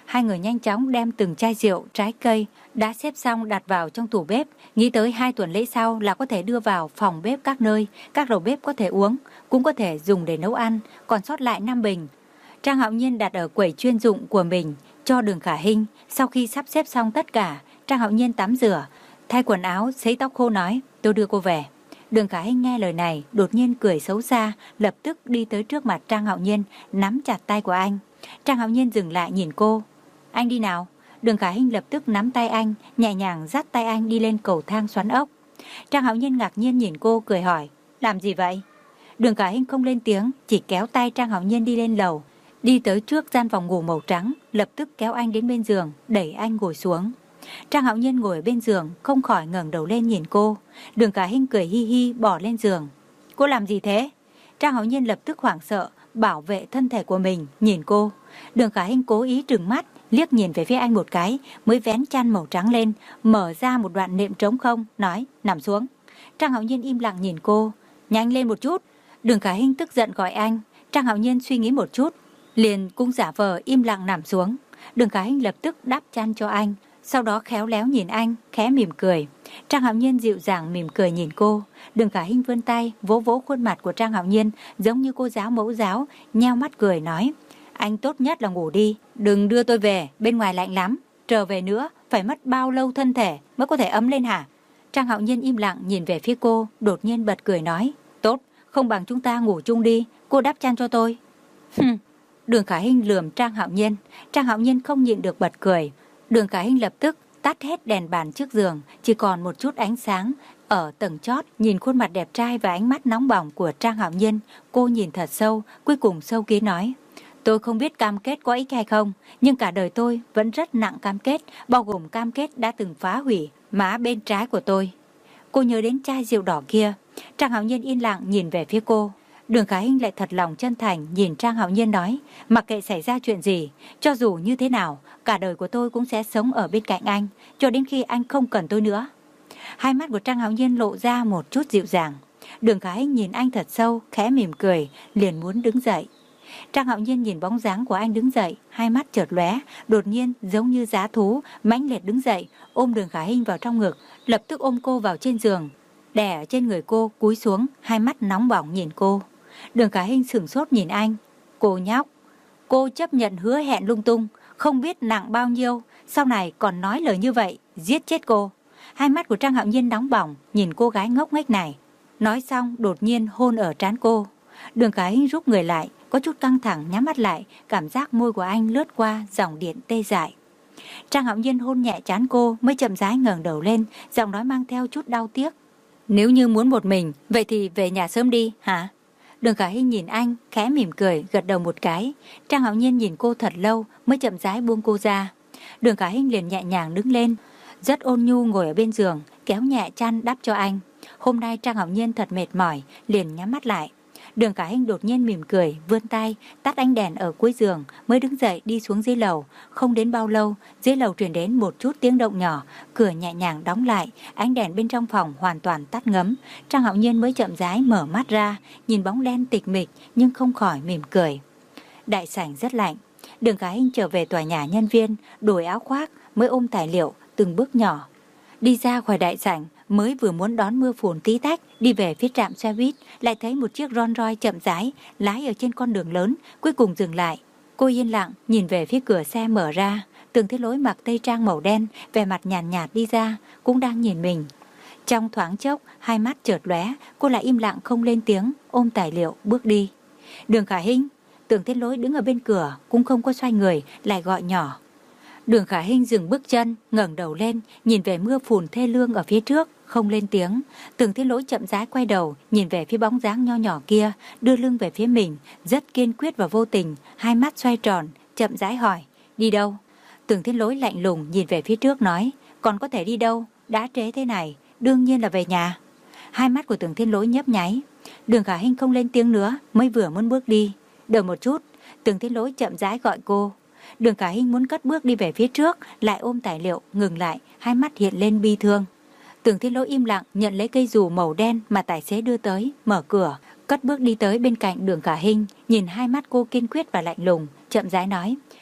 Hai người nhanh chóng đem từng chai rượu, trái cây đã xếp xong đặt vào trong tủ bếp, nghĩ tới hai tuần lễ sau là có thể đưa vào phòng bếp các nơi, các đầu bếp có thể uống, cũng có thể dùng để nấu ăn, còn sót lại năm bình. Trang Hạo Nhiên đặt ở quầy chuyên dụng của mình cho Đường Khả Hinh. Sau khi sắp xếp xong tất cả, Trang Hạo Nhiên tắm rửa, thay quần áo, sấy tóc khô nói, tôi đưa cô về. Đường Khả Hinh nghe lời này, đột nhiên cười xấu xa, lập tức đi tới trước mặt Trang Hạo Nhiên, nắm chặt tay của anh. Trang Hạo Nhiên dừng lại nhìn cô. Anh đi nào? Đường Khả Hinh lập tức nắm tay anh, nhẹ nhàng dắt tay anh đi lên cầu thang xoắn ốc. Trang Hạo Nhiên ngạc nhiên nhìn cô, cười hỏi, làm gì vậy? Đường Khả Hinh không lên tiếng, chỉ kéo tay Trang Hạo Nhiên đi lên lầu, đi tới trước gian phòng ngủ màu trắng, lập tức kéo anh đến bên giường, đẩy anh ngồi xuống. Trang Hạo Nhiên ngồi ở bên giường, không khỏi ngẩng đầu lên nhìn cô. Đường Khả Hinh cười hi hi bỏ lên giường. Cô làm gì thế? Trang Hạo Nhiên lập tức hoảng sợ, bảo vệ thân thể của mình, nhìn cô. Đường Khả Hinh cố ý trừng mắt, liếc nhìn về phía anh một cái, mới vén chăn màu trắng lên, mở ra một đoạn nệm trống không, nói, nằm xuống. Trang Hạo Nhiên im lặng nhìn cô, nhanh lên một chút. Đường Khả Hinh tức giận gọi anh. Trang Hạo Nhiên suy nghĩ một chút, liền cũng giả vờ im lặng nằm xuống. Đường Khả Hinh lập tức đắp chăn cho anh, sau đó khéo léo nhìn anh, khẽ mỉm cười. Trang Hạo Nhiên dịu dàng mỉm cười nhìn cô. Đường Khả Hinh vươn tay vỗ vỗ khuôn mặt của Trang Hạo Nhiên, giống như cô giáo mẫu giáo, nheo mắt cười nói, anh tốt nhất là ngủ đi, đừng đưa tôi về, bên ngoài lạnh lắm, trở về nữa phải mất bao lâu thân thể mới có thể ấm lên hả? Trang Hạo Nhiên im lặng nhìn về phía cô, đột nhiên bật cười nói, tốt, không bằng chúng ta ngủ chung đi, cô đắp chăn cho tôi. Hừm. Đường Khả Hinh lườm Trang Hạo Nhiên. Trang Hạo Nhiên không nhịn được bật cười. Đường Khả Hinh lập tức tắt hết đèn bàn trước giường, chỉ còn một chút ánh sáng ở tầng chót. Nhìn khuôn mặt đẹp trai và ánh mắt nóng bỏng của Trang Hạo Nhiên, cô nhìn thật sâu, cuối cùng sâu kín nói, tôi không biết cam kết có ích hay không, nhưng cả đời tôi vẫn rất nặng cam kết, bao gồm cam kết đã từng phá hủy má bên trái của tôi. Cô nhớ đến chai rượu đỏ kia. Trang Hạo Nhiên yên lặng nhìn về phía cô. Đường Khả Hinh lại thật lòng chân thành nhìn Trang Hạo Nhiên nói, mặc kệ xảy ra chuyện gì, cho dù như thế nào, cả đời của tôi cũng sẽ sống ở bên cạnh anh, cho đến khi anh không cần tôi nữa. Hai mắt của Trang Hạo Nhiên lộ ra một chút dịu dàng. Đường Khả Hinh nhìn anh thật sâu, khẽ mỉm cười, liền muốn đứng dậy. Trang Hạo Nhiên nhìn bóng dáng của anh đứng dậy, hai mắt chợt lóe, đột nhiên giống như dã thú, mãnh liệt đứng dậy, ôm Đường Khả Hinh vào trong ngực, lập tức ôm cô vào trên giường, đè ở trên người cô, cúi xuống, hai mắt nóng bỏng nhìn cô. Đường Khả Hinh sửng sốt nhìn anh. Cô nhóc, cô chấp nhận hứa hẹn lung tung, không biết nặng bao nhiêu, sau này còn nói lời như vậy, giết chết cô. Hai mắt của Trang Hạo Nhiên nóng bỏng nhìn cô gái ngốc nghếch này. Nói xong đột nhiên hôn ở trán cô. Đường Khả Hinh rút người lại, có chút căng thẳng nhắm mắt lại, cảm giác môi của anh lướt qua dòng điện tê dại. Trang Hạo Nhiên hôn nhẹ trán cô mới chậm rãi ngẩng đầu lên, giọng nói mang theo chút đau tiếc. Nếu như muốn một mình, vậy thì về nhà sớm đi, hả? Đường Khả Hinh nhìn anh, khẽ mỉm cười, gật đầu một cái. Trang Hạo Nhiên nhìn cô thật lâu mới chậm rãi buông cô ra. Đường Khả Hinh liền nhẹ nhàng đứng lên, rất ôn nhu ngồi ở bên giường, kéo nhẹ chăn đắp cho anh. Hôm nay Trang Hạo Nhiên thật mệt mỏi, liền nhắm mắt lại. Đường Khả Hinh đột nhiên mỉm cười, vươn tay, tắt ánh đèn ở cuối giường, mới đứng dậy đi xuống dưới lầu. Không đến bao lâu, dưới lầu truyền đến một chút tiếng động nhỏ, cửa nhẹ nhàng đóng lại, ánh đèn bên trong phòng hoàn toàn tắt ngấm. Trang Hạo Nhiên mới chậm rãi mở mắt ra, nhìn bóng đen tịch mịch nhưng không khỏi mỉm cười. Đại sảnh rất lạnh. Đường Khả Hinh trở về tòa nhà nhân viên, đổi áo khoác, mới ôm tài liệu, từng bước nhỏ đi ra khỏi đại sảnh. Mới vừa muốn đón mưa phùn tí tách đi về phía trạm xe buýt, lại thấy một chiếc Rolls Royce chậm rãi lái ở trên con đường lớn, cuối cùng dừng lại. Cô yên lặng nhìn về phía cửa xe mở ra. Tường Thế Lỗi mặc tây trang màu đen, vẻ mặt nhàn nhạt, nhạt đi ra, cũng đang nhìn mình. Trong thoáng chốc, hai mắt chợt lóe, cô lại im lặng không lên tiếng, ôm tài liệu bước đi. Đường Khả Hinh. Tường Thế Lỗi đứng ở bên cửa, cũng không có xoay người, lại gọi nhỏ. Đường Khả Hinh dừng bước chân, ngẩng đầu lên, nhìn về mưa phùn thê lương ở phía trước, không lên tiếng. Tường Thế Lỗi chậm rãi quay đầu, nhìn về phía bóng dáng nho nhỏ kia, đưa lưng về phía mình, rất kiên quyết và vô tình, hai mắt xoay tròn, chậm rãi hỏi, đi đâu? Tường Thế Lỗi lạnh lùng nhìn về phía trước nói, còn có thể đi đâu, đã trễ thế này, đương nhiên là về nhà. Hai mắt của Tường Thế Lỗi nhấp nháy. Đường Khả Hinh không lên tiếng nữa, mới vừa muốn bước đi. Đợi một chút. Tường Thế Lỗi chậm rãi gọi cô. Đường Khả Hinh muốn cất bước đi về phía trước, lại ôm tài liệu, ngừng lại, hai mắt hiện lên bi thương. Tường Thế Lỗi im lặng nhận lấy cây dù màu đen mà tài xế đưa tới, mở cửa, cất bước đi tới bên cạnh Đường Khả Hinh, nhìn hai mắt cô kiên quyết và lạnh lùng, chậm rãi nói,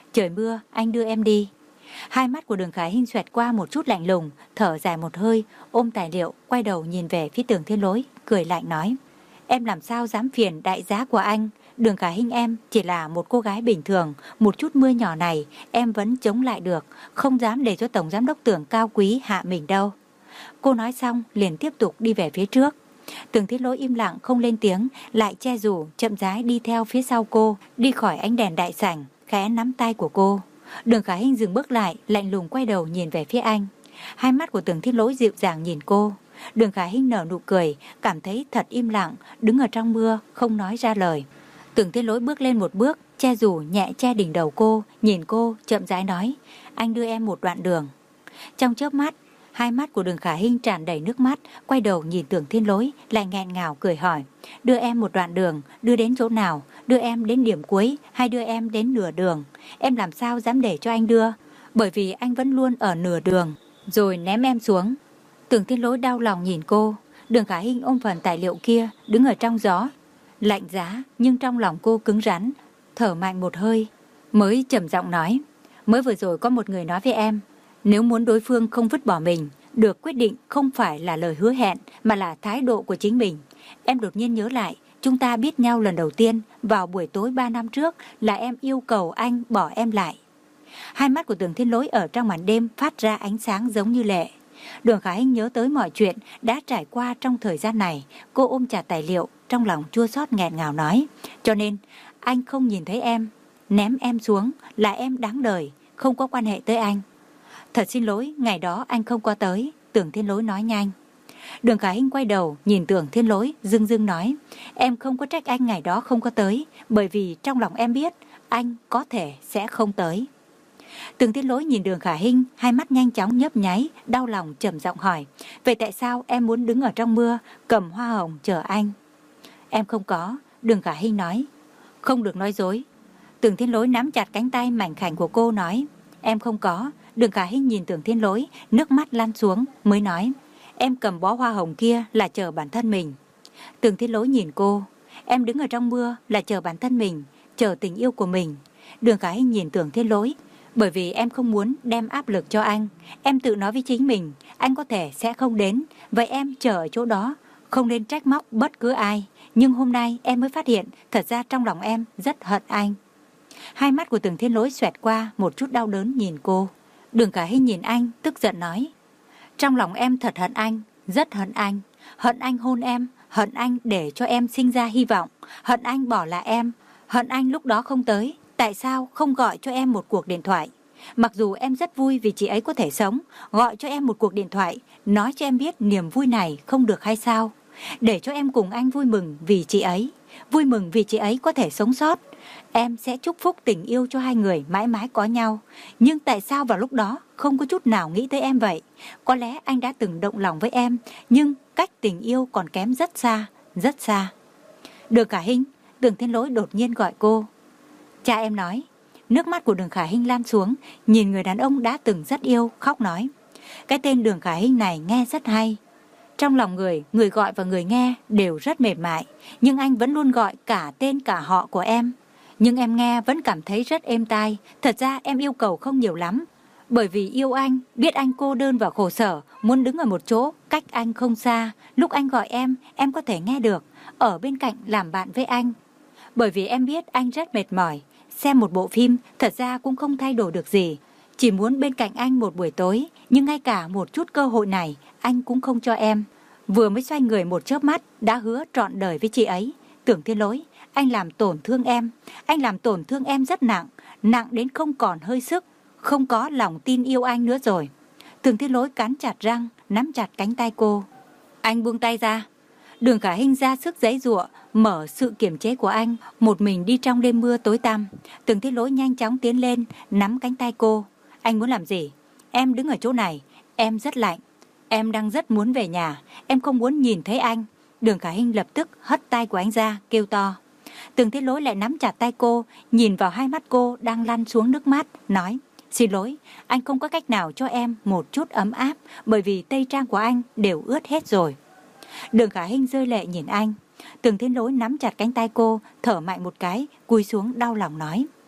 trời mưa, anh đưa em đi. Hai mắt của Đường Khải Hinh xoẹt qua một chút lạnh lùng, thở dài một hơi, ôm tài liệu, quay đầu nhìn về phía Tưởng Thiên Lỗi, cười lạnh nói. Em làm sao dám phiền đại giá của anh, Đường Khải Hinh em chỉ là một cô gái bình thường, một chút mưa nhỏ này em vẫn chống lại được, không dám để cho Tổng Giám đốc Tưởng cao quý hạ mình đâu. Cô nói xong liền tiếp tục đi về phía trước. Tưởng Thiên Lỗi im lặng không lên tiếng, lại che rủ chậm rãi đi theo phía sau cô, đi khỏi ánh đèn đại sảnh, khẽ nắm tay của cô. Đường Khải Hinh dừng bước lại, lạnh lùng quay đầu nhìn về phía anh. Hai mắt của Tưởng Thiên Lỗi dịu dàng nhìn cô. Đường Khải Hinh nở nụ cười, cảm thấy thật im lặng, đứng ở trong mưa, không nói ra lời. Tưởng Thiên Lỗi bước lên một bước, che rủ nhẹ che đỉnh đầu cô, nhìn cô, chậm rãi nói, anh đưa em một đoạn đường. Trong chớp mắt, hai mắt của Đường Khải Hinh tràn đầy nước mắt, quay đầu nhìn Tưởng Thiên Lỗi, lại nghẹn ngào cười hỏi, đưa em một đoạn đường, đưa đến chỗ nào, đưa em đến điểm cuối hay đưa em đến nửa đường? Em làm sao dám để cho anh đưa, bởi vì anh vẫn luôn ở nửa đường, rồi ném em xuống. Tưởng Thiên Lỗi đau lòng nhìn cô. Đường Khải Hinh ôm phần tài liệu kia, đứng ở trong gió, lạnh giá, nhưng trong lòng cô cứng rắn, thở mạnh một hơi, mới trầm giọng nói, mới vừa rồi có một người nói với em, nếu muốn đối phương không vứt bỏ mình, được quyết định không phải là lời hứa hẹn, mà là thái độ của chính mình. Em đột nhiên nhớ lại, chúng ta biết nhau lần đầu tiên vào buổi tối ba năm trước là em yêu cầu anh bỏ em lại. Hai mắt của Tưởng Thiên Lỗi ở trong màn đêm phát ra ánh sáng giống như lệ. Đường Khải Hinh nhớ tới mọi chuyện đã trải qua trong thời gian này, cô ôm chặt tài liệu, trong lòng chua xót nghẹn ngào nói, cho nên anh không nhìn thấy em, ném em xuống là em đáng đời, không có quan hệ tới anh. Thật xin lỗi, ngày đó anh không có tới, Tưởng Thiên Lỗi nói nhanh. Đường Khải Hinh quay đầu nhìn Tưởng Thiên Lỗi, dưng dưng nói, em không có trách anh ngày đó không có tới, bởi vì trong lòng em biết anh có thể sẽ không tới. Tưởng Thiên Lỗi nhìn Đường Khải Hinh, hai mắt nhanh chóng nhấp nháy, đau lòng trầm giọng hỏi, vậy tại sao em muốn đứng ở trong mưa, cầm hoa hồng chờ anh? Em không có, Đường Khải Hinh nói. Không được nói dối. Tưởng Thiên Lỗi nắm chặt cánh tay mảnh khảnh của cô nói, em không có. Đường Khải Hinh nhìn Tưởng Thiên Lỗi, nước mắt lăn xuống, mới nói, em cầm bó hoa hồng kia là chờ bản thân mình. Tưởng Thiên Lỗi nhìn cô, em đứng ở trong mưa là chờ bản thân mình, chờ tình yêu của mình. Đường Khải Hinh nhìn Tưởng Thiên Lỗi, bởi vì em không muốn đem áp lực cho anh. Em tự nói với chính mình, anh có thể sẽ không đến, vậy em chờ ở chỗ đó, không nên trách móc bất cứ ai. Nhưng hôm nay em mới phát hiện, thật ra trong lòng em rất hận anh. Hai mắt của Tưởng Thiên Lỗi xoẹt qua một chút đau đớn nhìn cô. Đường Khải Hinh nhìn anh, tức giận nói, trong lòng em thật hận anh, rất hận anh. Hận anh hôn em, hận anh để cho em sinh ra hy vọng, hận anh bỏ lại em, hận anh lúc đó không tới. Tại sao không gọi cho em một cuộc điện thoại? Mặc dù em rất vui vì chị ấy có thể sống, gọi cho em một cuộc điện thoại, nói cho em biết niềm vui này không được hay sao? Để cho em cùng anh vui mừng vì chị ấy, vui mừng vì chị ấy có thể sống sót. Em sẽ chúc phúc tình yêu cho hai người mãi mãi có nhau. Nhưng tại sao vào lúc đó không có chút nào nghĩ tới em vậy? Có lẽ anh đã từng động lòng với em, nhưng cách tình yêu còn kém rất xa, rất xa. Đường Khải Hinh, Tưởng Thiên Lỗi đột nhiên gọi cô. Cha em nói. Nước mắt của Đường Khải Hinh lan xuống, nhìn người đàn ông đã từng rất yêu, khóc nói. Cái tên Đường Khải Hinh này nghe rất hay. Trong lòng người, người gọi và người nghe đều rất mềm mại, nhưng anh vẫn luôn gọi cả tên cả họ của em. Nhưng em nghe vẫn cảm thấy rất êm tai. Thật ra em yêu cầu không nhiều lắm, bởi vì yêu anh, biết anh cô đơn và khổ sở, muốn đứng ở một chỗ, cách anh không xa. Lúc anh gọi em, em có thể nghe được, ở bên cạnh làm bạn với anh. Bởi vì em biết anh rất mệt mỏi, xem một bộ phim thật ra cũng không thay đổi được gì. Chỉ muốn bên cạnh anh một buổi tối, nhưng ngay cả một chút cơ hội này anh cũng không cho em. Vừa mới xoay người một chớp mắt đã hứa trọn đời với chị ấy. Tưởng Thiên Lỗi, anh làm tổn thương em. Anh làm tổn thương em rất nặng, nặng đến không còn hơi sức, không có lòng tin yêu anh nữa rồi. Tưởng Thiên Lỗi cắn chặt răng, nắm chặt cánh tay cô. Anh buông tay ra. Đường Khải Hinh ra sức giãy giụa, mở sự kiềm chế của anh, một mình đi trong đêm mưa tối tăm. Tưởng Thiên Lỗi nhanh chóng tiến lên, nắm cánh tay cô. Anh muốn làm gì? Em đứng ở chỗ này, em rất lạnh. Em đang rất muốn về nhà, em không muốn nhìn thấy anh. Đường Khải Hinh lập tức hất tay của anh ra, kêu to. Tưởng Thiên Lỗi lại nắm chặt tay cô, nhìn vào hai mắt cô đang lăn xuống nước mắt, nói. Xin lỗi, anh không có cách nào cho em một chút ấm áp, bởi vì tây trang của anh đều ướt hết rồi. Đường Khải Hinh rơi lệ nhìn anh. Tưởng Thiên Lỗi nắm chặt cánh tay cô, thở mạnh một cái, cúi xuống đau lòng nói.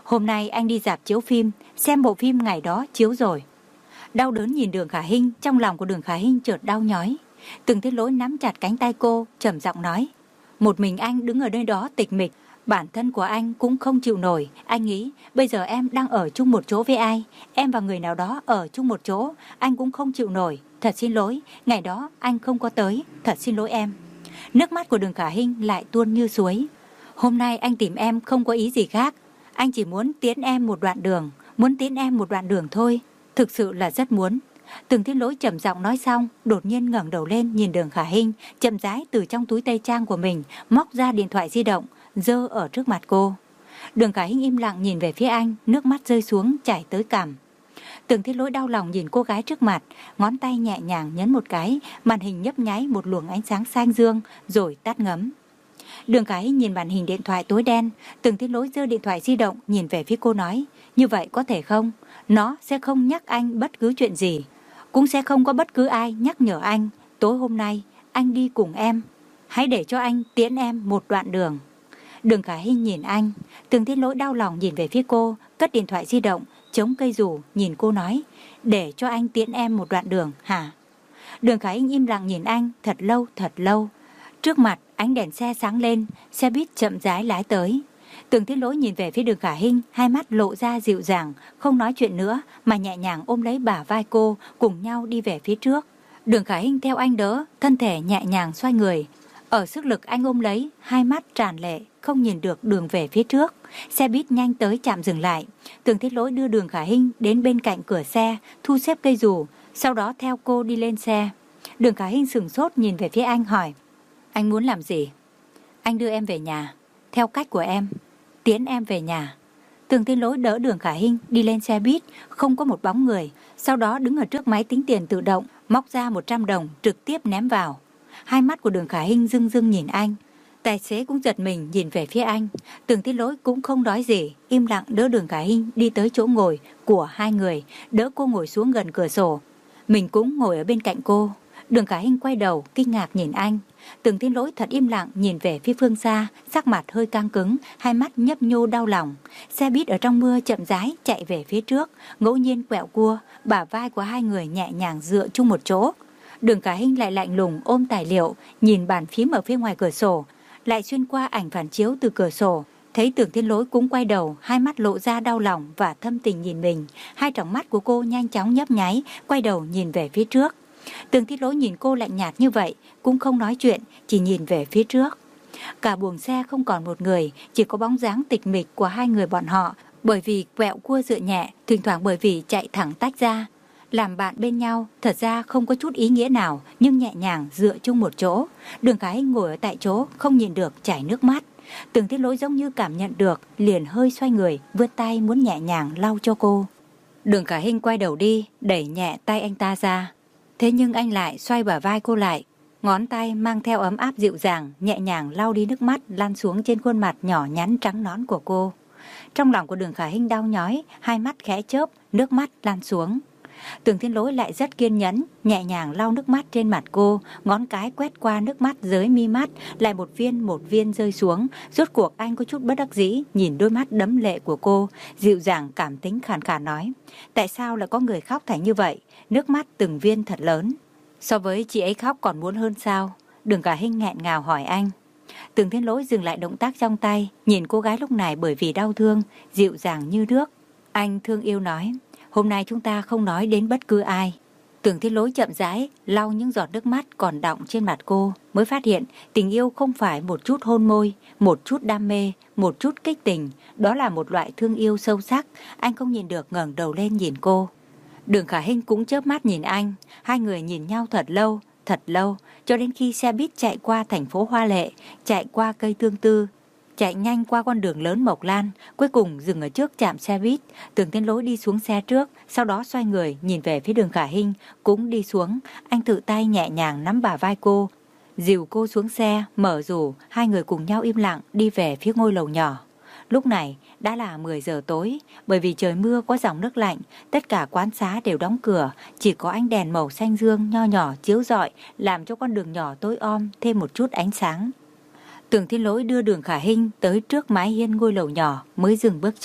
Hôm nay anh đi rạp chiếu phim, xem bộ phim ngày đó chiếu rồi. Đau đớn nhìn Đường Khả Hinh, trong lòng của Đường Khả Hinh chợt đau nhói. Từng Thiết Lỗi nắm chặt cánh tay cô, trầm giọng nói. Một mình anh đứng ở nơi đó tịch mịch, bản thân của anh cũng không chịu nổi. Anh nghĩ bây giờ em đang ở chung một chỗ với ai, em và người nào đó ở chung một chỗ, anh cũng không chịu nổi. Thật xin lỗi, ngày đó anh không có tới, thật xin lỗi em. Nước mắt của Đường Khả Hinh lại tuôn như suối. Hôm nay anh tìm em không có ý gì khác, anh chỉ muốn tiến em một đoạn đường, muốn tiến em một đoạn đường thôi, thực sự là rất muốn. Từng Thiết Lỗi trầm giọng nói xong, đột nhiên ngẩng đầu lên nhìn Đường Khả Hinh, chậm rãi từ trong túi tây trang của mình móc ra điện thoại di động, giơ ở trước mặt cô. Đường Khả Hinh im lặng nhìn về phía anh, nước mắt rơi xuống chảy tới cằm. Từng Thiết Lỗi đau lòng nhìn cô gái trước mặt, ngón tay nhẹ nhàng nhấn một cái, màn hình nhấp nháy một luồng ánh sáng xanh dương rồi tắt ngấm. Đường Khả Hinh nhìn màn hình điện thoại tối đen, Từng Thiết Lỗi giơ điện thoại di động nhìn về phía cô nói, như vậy có thể không? Nó sẽ không nhắc anh bất cứ chuyện gì, cũng sẽ không có bất cứ ai nhắc nhở anh. Tối hôm nay anh đi cùng em, hãy để cho anh tiễn em một đoạn đường. Đường Khả Hinh nhìn anh, Từng Thiết Lỗi đau lòng nhìn về phía cô, cất điện thoại di động, chống cây dù nhìn cô nói, để cho anh tiễn em một đoạn đường hả? Đường Khả Hinh im lặng nhìn anh thật lâu thật lâu. Trước mặt ánh đèn xe sáng lên, xe buýt chậm rãi lái tới. Từng Thiết Lỗi nhìn về phía Đường Khả Hinh, hai mắt lộ ra dịu dàng, không nói chuyện nữa mà nhẹ nhàng ôm lấy bả vai cô, cùng nhau đi về phía trước. Đường Khả Hinh theo anh đỡ, thân thể nhẹ nhàng xoay người. Ở sức lực anh ôm lấy, hai mắt tràn lệ, không nhìn được đường về phía trước. Xe buýt nhanh tới trạm dừng lại. Từng Thiết Lỗi đưa Đường Khả Hinh đến bên cạnh cửa xe, thu xếp cây dù, sau đó theo cô đi lên xe. Đường Khả Hinh sửng sốt nhìn về phía anh hỏi, anh muốn làm gì? Anh đưa em về nhà, theo cách của em, tiễn em về nhà. Từng Thiết Lỗi đỡ Đường Khả Hinh đi lên xe buýt, không có một bóng người, sau đó đứng ở trước máy tính tiền tự động, móc ra một trăm đồng trực tiếp ném vào. Hai mắt của Đường Khả Hinh rưng rưng nhìn anh. Tài xế cũng giật mình nhìn về phía anh. Từng Thiết Lỗi cũng không nói gì, im lặng đỡ Đường Khả Hinh đi tới chỗ ngồi của hai người, đỡ cô ngồi xuống gần cửa sổ. Mình cũng ngồi ở bên cạnh cô. Đường Khả Hinh quay đầu kinh ngạc nhìn anh. Từng Thiết Lỗi thật im lặng nhìn về phía phương xa, sắc mặt hơi căng cứng, hai mắt nhấp nhô đau lòng. Xe buýt ở trong mưa chậm rãi chạy về phía trước, ngẫu nhiên quẹo cua, bả vai của hai người nhẹ nhàng dựa chung một chỗ. Đường Khả Hinh lại lạnh lùng ôm tài liệu, nhìn bàn phím ở phía ngoài cửa sổ, lại xuyên qua ảnh phản chiếu từ cửa sổ. Thấy Từng Thiết Lỗi cũng quay đầu, hai mắt lộ ra đau lòng và thâm tình nhìn mình. Hai tròng mắt của cô nhanh chóng nhấp nháy, quay đầu nhìn về phía trước. Từng Thiết Lỗi nhìn cô lạnh nhạt như vậy, cũng không nói chuyện, chỉ nhìn về phía trước. Cả buồng xe không còn một người, chỉ có bóng dáng tịch mịch của hai người bọn họ, bởi vì quẹo cua dựa nhẹ, thỉnh thoảng bởi vì chạy thẳng tách ra. Làm bạn bên nhau, thật ra không có chút ý nghĩa nào, nhưng nhẹ nhàng dựa chung một chỗ. Đường Khả Hinh ngồi ở tại chỗ, không nhìn được chảy nước mắt. Từng Thiết Lỗi giống như cảm nhận được, liền hơi xoay người, vươn tay muốn nhẹ nhàng lau cho cô. Đường Khả Hinh quay đầu đi, đẩy nhẹ tay anh ta ra. Thế nhưng anh lại xoay bả vai cô lại, ngón tay mang theo ấm áp dịu dàng, nhẹ nhàng lau đi nước mắt lan xuống trên khuôn mặt nhỏ nhắn trắng nõn của cô. Trong lòng của Đường Khả Hinh đau nhói, hai mắt khẽ chớp, nước mắt lan xuống. Từng Thiên Lỗi lại rất kiên nhẫn, nhẹ nhàng lau nước mắt trên mặt cô, ngón cái quét qua nước mắt dưới mi mắt, lại một viên một viên rơi xuống. Rốt cuộc anh có chút bất đắc dĩ, nhìn đôi mắt đẫm lệ của cô, dịu dàng cảm tính khàn khàn nói, tại sao lại có người khóc thành như vậy? Nước mắt từng viên thật lớn. So với chị ấy khóc còn muốn hơn sao? Đường Khả Hinh nghẹn ngào hỏi anh. Từng Thiên Lỗi dừng lại động tác trong tay, nhìn cô gái lúc này bởi vì đau thương, dịu dàng như nước. Anh thương yêu nói, hôm nay chúng ta không nói đến bất cứ ai. Từng Thiên Lỗi chậm rãi lau những giọt nước mắt còn đọng trên mặt cô, mới phát hiện tình yêu không phải một chút hôn môi, một chút đam mê, một chút kích tình, đó là một loại thương yêu sâu sắc. Anh không nhìn được ngẩng đầu lên nhìn cô. Đường Khả Hinh cũng chớp mắt nhìn anh, hai người nhìn nhau thật lâu, thật lâu, cho đến khi xe buýt chạy qua thành phố Hoa Lệ, chạy qua cây Tương Tư, chạy nhanh qua con đường lớn Mộc Lan, cuối cùng dừng ở trước trạm xe buýt. Từng Thiên Lỗi đi xuống xe trước, sau đó xoay người nhìn về phía Đường Khả Hinh, cũng đi xuống. Anh tự tay nhẹ nhàng nắm bả vai cô, dìu cô xuống xe, mở dù, hai người cùng nhau im lặng đi về phía ngôi lầu nhỏ. Lúc này đã là mười giờ tối, bởi vì trời mưa có dòng nước lạnh, tất cả quán xá đều đóng cửa, chỉ có ánh đèn màu xanh dương nho nhỏ chiếu rọi, làm cho con đường nhỏ tối om thêm một chút ánh sáng. Từng Thiên Lỗi đưa Đường Khả Hinh tới trước mái hiên ngôi lầu nhỏ mới dừng bước chân.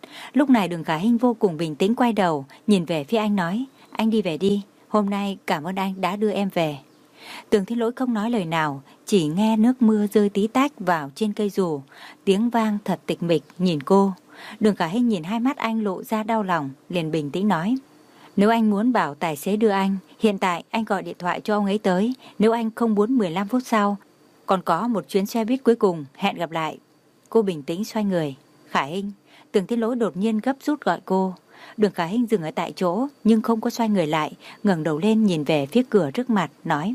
Lúc này Đường Khả Hinh vô cùng bình tĩnh quay đầu, nhìn về phía anh nói, anh đi về đi, hôm nay cảm ơn anh đã đưa em về. Tường Thiên Lỗi không nói lời nào, chỉ nghe nước mưa rơi tí tách vào trên cây dù, tiếng vang thật tịch mịch nhìn cô. Đường Khả Hinh nhìn hai mắt anh lộ ra đau lòng, liền bình tĩnh nói, nếu anh muốn bảo tài xế đưa anh, hiện tại anh gọi điện thoại cho ông ấy tới, nếu anh không muốn mười lăm phút sau, còn có một chuyến xe buýt cuối cùng, hẹn gặp lại. Cô bình tĩnh xoay người. Khả Hinh. Tường Thiên Lỗi đột nhiên gấp rút gọi cô. Đường Khả Hinh dừng ở tại chỗ nhưng không có xoay người lại, ngẩng đầu lên nhìn về phía cửa trước mặt, nói,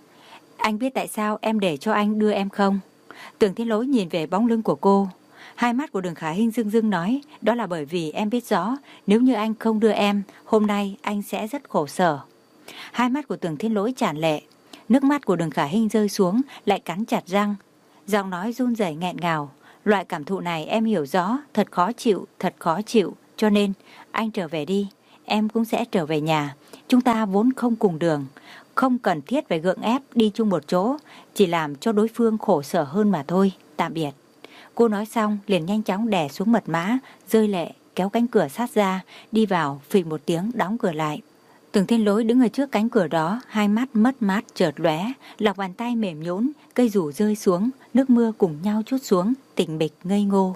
anh biết tại sao em để cho anh đưa em không? Tường Thiên Lỗi nhìn về bóng lưng của cô. Hai mắt của Đường Khả Hinh rưng rưng nói, đó là bởi vì em biết rõ, nếu như anh không đưa em, hôm nay anh sẽ rất khổ sở. Hai mắt của Tường Thiên Lỗi tràn lệ. Nước mắt của Đường Khả Hinh rơi xuống, lại cắn chặt răng. Giọng nói run rẩy nghẹn ngào. Loại cảm thụ này em hiểu rõ, thật khó chịu, thật khó chịu. Cho nên, anh trở về đi, em cũng sẽ trở về nhà. Chúng ta vốn không cùng đường, không cần thiết phải gượng ép đi chung một chỗ, chỉ làm cho đối phương khổ sở hơn mà thôi. Tạm biệt. Cô nói xong liền nhanh chóng đè xuống mật mã, rơi lệ, kéo cánh cửa sát ra, đi vào, phịch một tiếng đóng cửa lại. Tường Thiên Lỗi đứng ở trước cánh cửa đó, hai mắt mất mát chợt lóe, lòng bàn tay mềm nhũn, cây rủ rơi xuống, nước mưa cùng nhau trút xuống, tĩnh mịch ngây ngô.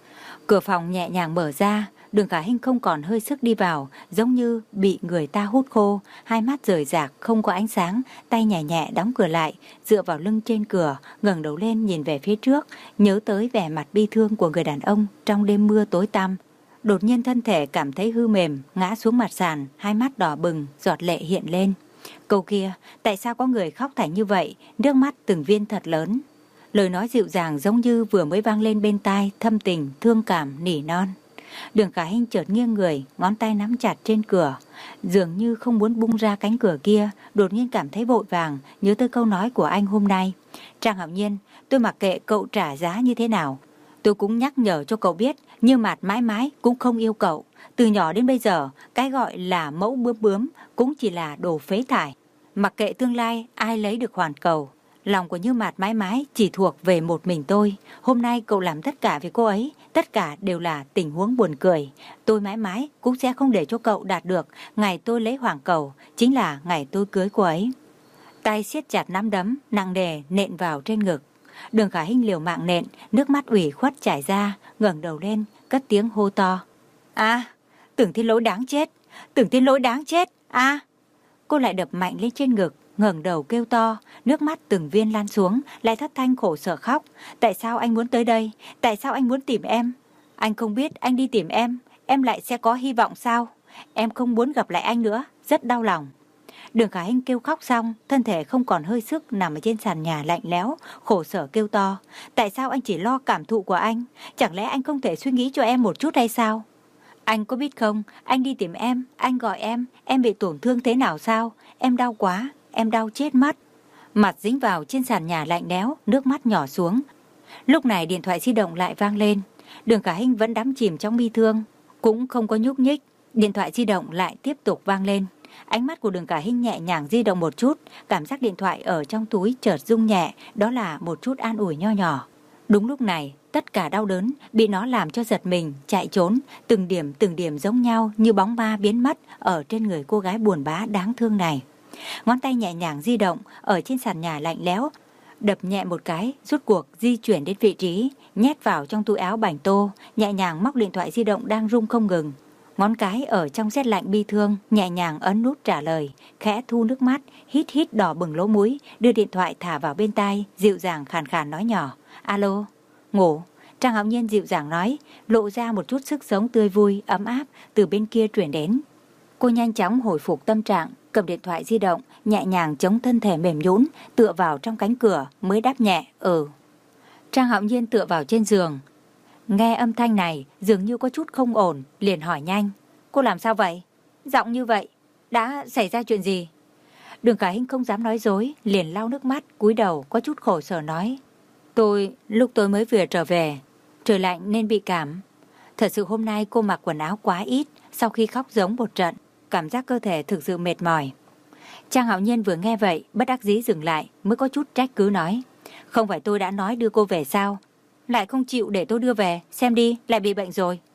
Cửa phòng nhẹ nhàng mở ra, Đường Khả Hinh không còn hơi sức đi vào, giống như bị người ta hút khô, hai mắt rời rạc không có ánh sáng, tay nhẹ nhẹ đóng cửa lại, dựa vào lưng trên cửa, ngẩng đầu lên nhìn về phía trước, nhớ tới vẻ mặt bi thương của người đàn ông trong đêm mưa tối tăm. Đột nhiên thân thể cảm thấy hư mềm, ngã xuống mặt sàn, hai mắt đỏ bừng, giọt lệ hiện lên. Câu kia, tại sao có người khóc thành như vậy, nước mắt từng viên thật lớn. Lời nói dịu dàng giống như vừa mới vang lên bên tai, thâm tình, thương cảm, nỉ non. Đường Khả Hinh chợt nghiêng người, ngón tay nắm chặt trên cửa, dường như không muốn bung ra cánh cửa kia, đột nhiên cảm thấy vội vàng, nhớ tới câu nói của anh hôm nay. Trang Hạo Nhiên, tôi mặc kệ cậu trả giá như thế nào, tôi cũng nhắc nhở cho cậu biết, như Mạt mãi mãi cũng không yêu cậu. Từ nhỏ đến bây giờ, cái gọi là mẫu bướm bướm cũng chỉ là đồ phế thải. Mặc kệ tương lai ai lấy được hoàn cầu, lòng của Như Mạt mãi mãi chỉ thuộc về một mình tôi. Hôm nay cậu làm tất cả vì cô ấy, tất cả đều là tình huống buồn cười. Tôi mãi mãi cũng sẽ không để cho cậu đạt được ngày tôi lấy hoàng cầu, chính là ngày tôi cưới cô ấy. Tay siết chặt nắm đấm, nặng nề nện vào trên ngực. Đường Khả Hinh liều mạng nện, nước mắt ủy khuất chảy ra, ngẩng đầu lên, cất tiếng hô to. A, Tưởng Thiên Lỗi đáng chết, Tưởng Thiên Lỗi đáng chết, a. Cô lại đập mạnh lên trên ngực, ngẩng đầu kêu to, nước mắt từng viên lan xuống, lại thất thanh khổ sở khóc. Tại sao anh muốn tới đây? Tại sao anh muốn tìm em? Anh không biết anh đi tìm em, em lại sẽ có hy vọng sao? Em không muốn gặp lại anh nữa, rất đau lòng. Đường Khả Hinh kêu khóc xong, thân thể không còn hơi sức, nằm ở trên sàn nhà lạnh lẽo, khổ sở kêu to. Tại sao anh chỉ lo cảm thụ của anh? Chẳng lẽ anh không thể suy nghĩ cho em một chút hay sao? Anh có biết không, anh đi tìm em, anh gọi em, em bị tổn thương thế nào sao? Em đau quá, em đau chết mất. Mặt dính vào trên sàn nhà lạnh lẽo, nước mắt nhỏ xuống. Lúc này điện thoại di động lại vang lên. Đường Khả Hinh vẫn đắm chìm trong bi thương, cũng không có nhúc nhích. Điện thoại di động lại tiếp tục vang lên. Ánh mắt của Đường Khả Hinh nhẹ nhàng di động một chút, cảm giác điện thoại ở trong túi chợt rung nhẹ, đó là một chút an ủi nho nhỏ. Đúng lúc này, tất cả đau đớn bị nó làm cho giật mình, chạy trốn, từng điểm từng điểm giống nhau như bóng ma biến mất ở trên người cô gái buồn bã đáng thương này. Ngón tay nhẹ nhàng di động ở trên sàn nhà lạnh lẽo, đập nhẹ một cái, rút cuộc di chuyển đến vị trí, nhét vào trong túi áo bành tô, nhẹ nhàng móc điện thoại di động đang rung không ngừng. Ngón cái ở trong rét lạnh bi thương, nhẹ nhàng ấn nút trả lời, khẽ thu nước mắt, hít hít đỏ bừng lỗ mũi, đưa điện thoại thả vào bên tai, dịu dàng khàn khàn nói nhỏ. Alo, ngủ. Trang Hạo Nhiên dịu dàng nói, lộ ra một chút sức sống tươi vui, ấm áp từ bên kia truyền đến. Cô nhanh chóng hồi phục tâm trạng, cầm điện thoại di động, nhẹ nhàng chống thân thể mềm nhũn, tựa vào trong cánh cửa, mới đáp nhẹ, ừ. Trang Hạo Nhiên tựa vào trên giường. Nghe âm thanh này, dường như có chút không ổn, liền hỏi nhanh. Cô làm sao vậy? Giọng như vậy, đã xảy ra chuyện gì? Đường Khả Hinh không dám nói dối, liền lau nước mắt, cúi đầu có chút khổ sở nói. Tôi, lúc tôi mới vừa trở về, trời lạnh nên bị cảm. Thật sự hôm nay cô mặc quần áo quá ít, sau khi khóc giống một trận, cảm giác cơ thể thực sự mệt mỏi. Trang Hạo Nhiên vừa nghe vậy, bất đắc dĩ dừng lại, mới có chút trách cứ nói. Không phải tôi đã nói đưa cô về sao? Lại không chịu để tôi đưa về, xem đi, lại bị bệnh rồi.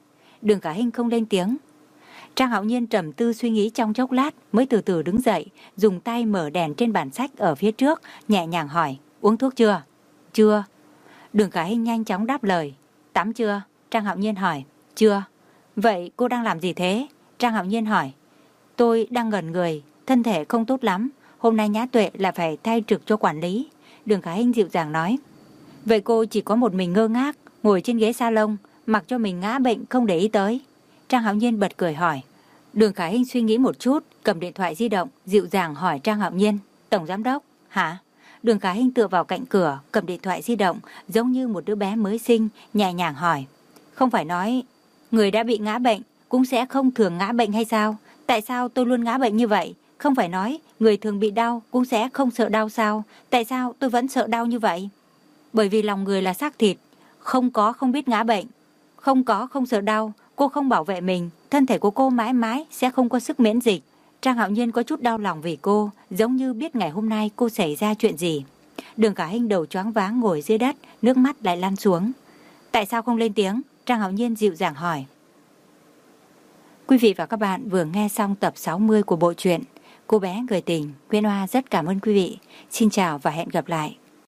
Đường Khả Hinh không lên tiếng. Trang Hạo Nhiên trầm tư suy nghĩ trong chốc lát mới từ từ đứng dậy, dùng tay mở đèn trên bản sách ở phía trước, nhẹ nhàng hỏi, uống thuốc chưa? Chưa. Đường Khả Hinh nhanh chóng đáp lời. Tắm chưa? Trang Hạo Nhiên hỏi. Chưa. Vậy cô đang làm gì thế? Trang Hạo Nhiên hỏi. Tôi đang ngẩn người, thân thể không tốt lắm, hôm nay Nhã Tuệ là phải thay trực cho quản lý. Đường Khả Hinh dịu dàng nói. Vậy cô chỉ có một mình ngơ ngác, ngồi trên ghế salon, mặc cho mình ngã bệnh không để ý tới. Trang Hạo Nhiên bật cười hỏi. Đường Khả Hinh suy nghĩ một chút, cầm điện thoại di động, dịu dàng hỏi Trang Hạo Nhiên. Tổng giám đốc, hả? Đường Khả Hinh tựa vào cạnh cửa, cầm điện thoại di động, giống như một đứa bé mới sinh, nhẹ nhàng hỏi. Không phải nói, người đã bị ngã bệnh, cũng sẽ không thường ngã bệnh hay sao? Tại sao tôi luôn ngã bệnh như vậy? Không phải nói, người thường bị đau, cũng sẽ không sợ đau sao? Tại sao tôi vẫn sợ đau như vậy? Bởi vì lòng người là xác thịt, không có không biết ngã bệnh, không có không sợ đau, cô không bảo vệ mình, thân thể của cô mãi mãi sẽ không có sức miễn dịch. Trang Hạo Nhiên có chút đau lòng vì cô, giống như biết ngày hôm nay cô xảy ra chuyện gì. Đường Khả Hinh đầu choáng váng ngồi dưới đất, nước mắt lại lăn xuống. Tại sao không lên tiếng? Trang Hạo Nhiên dịu dàng hỏi. Quý vị và các bạn vừa nghe xong tập sáu mươi của bộ truyện Cô bé người tình. Quyên Oa rất cảm ơn quý vị. Xin chào và hẹn gặp lại.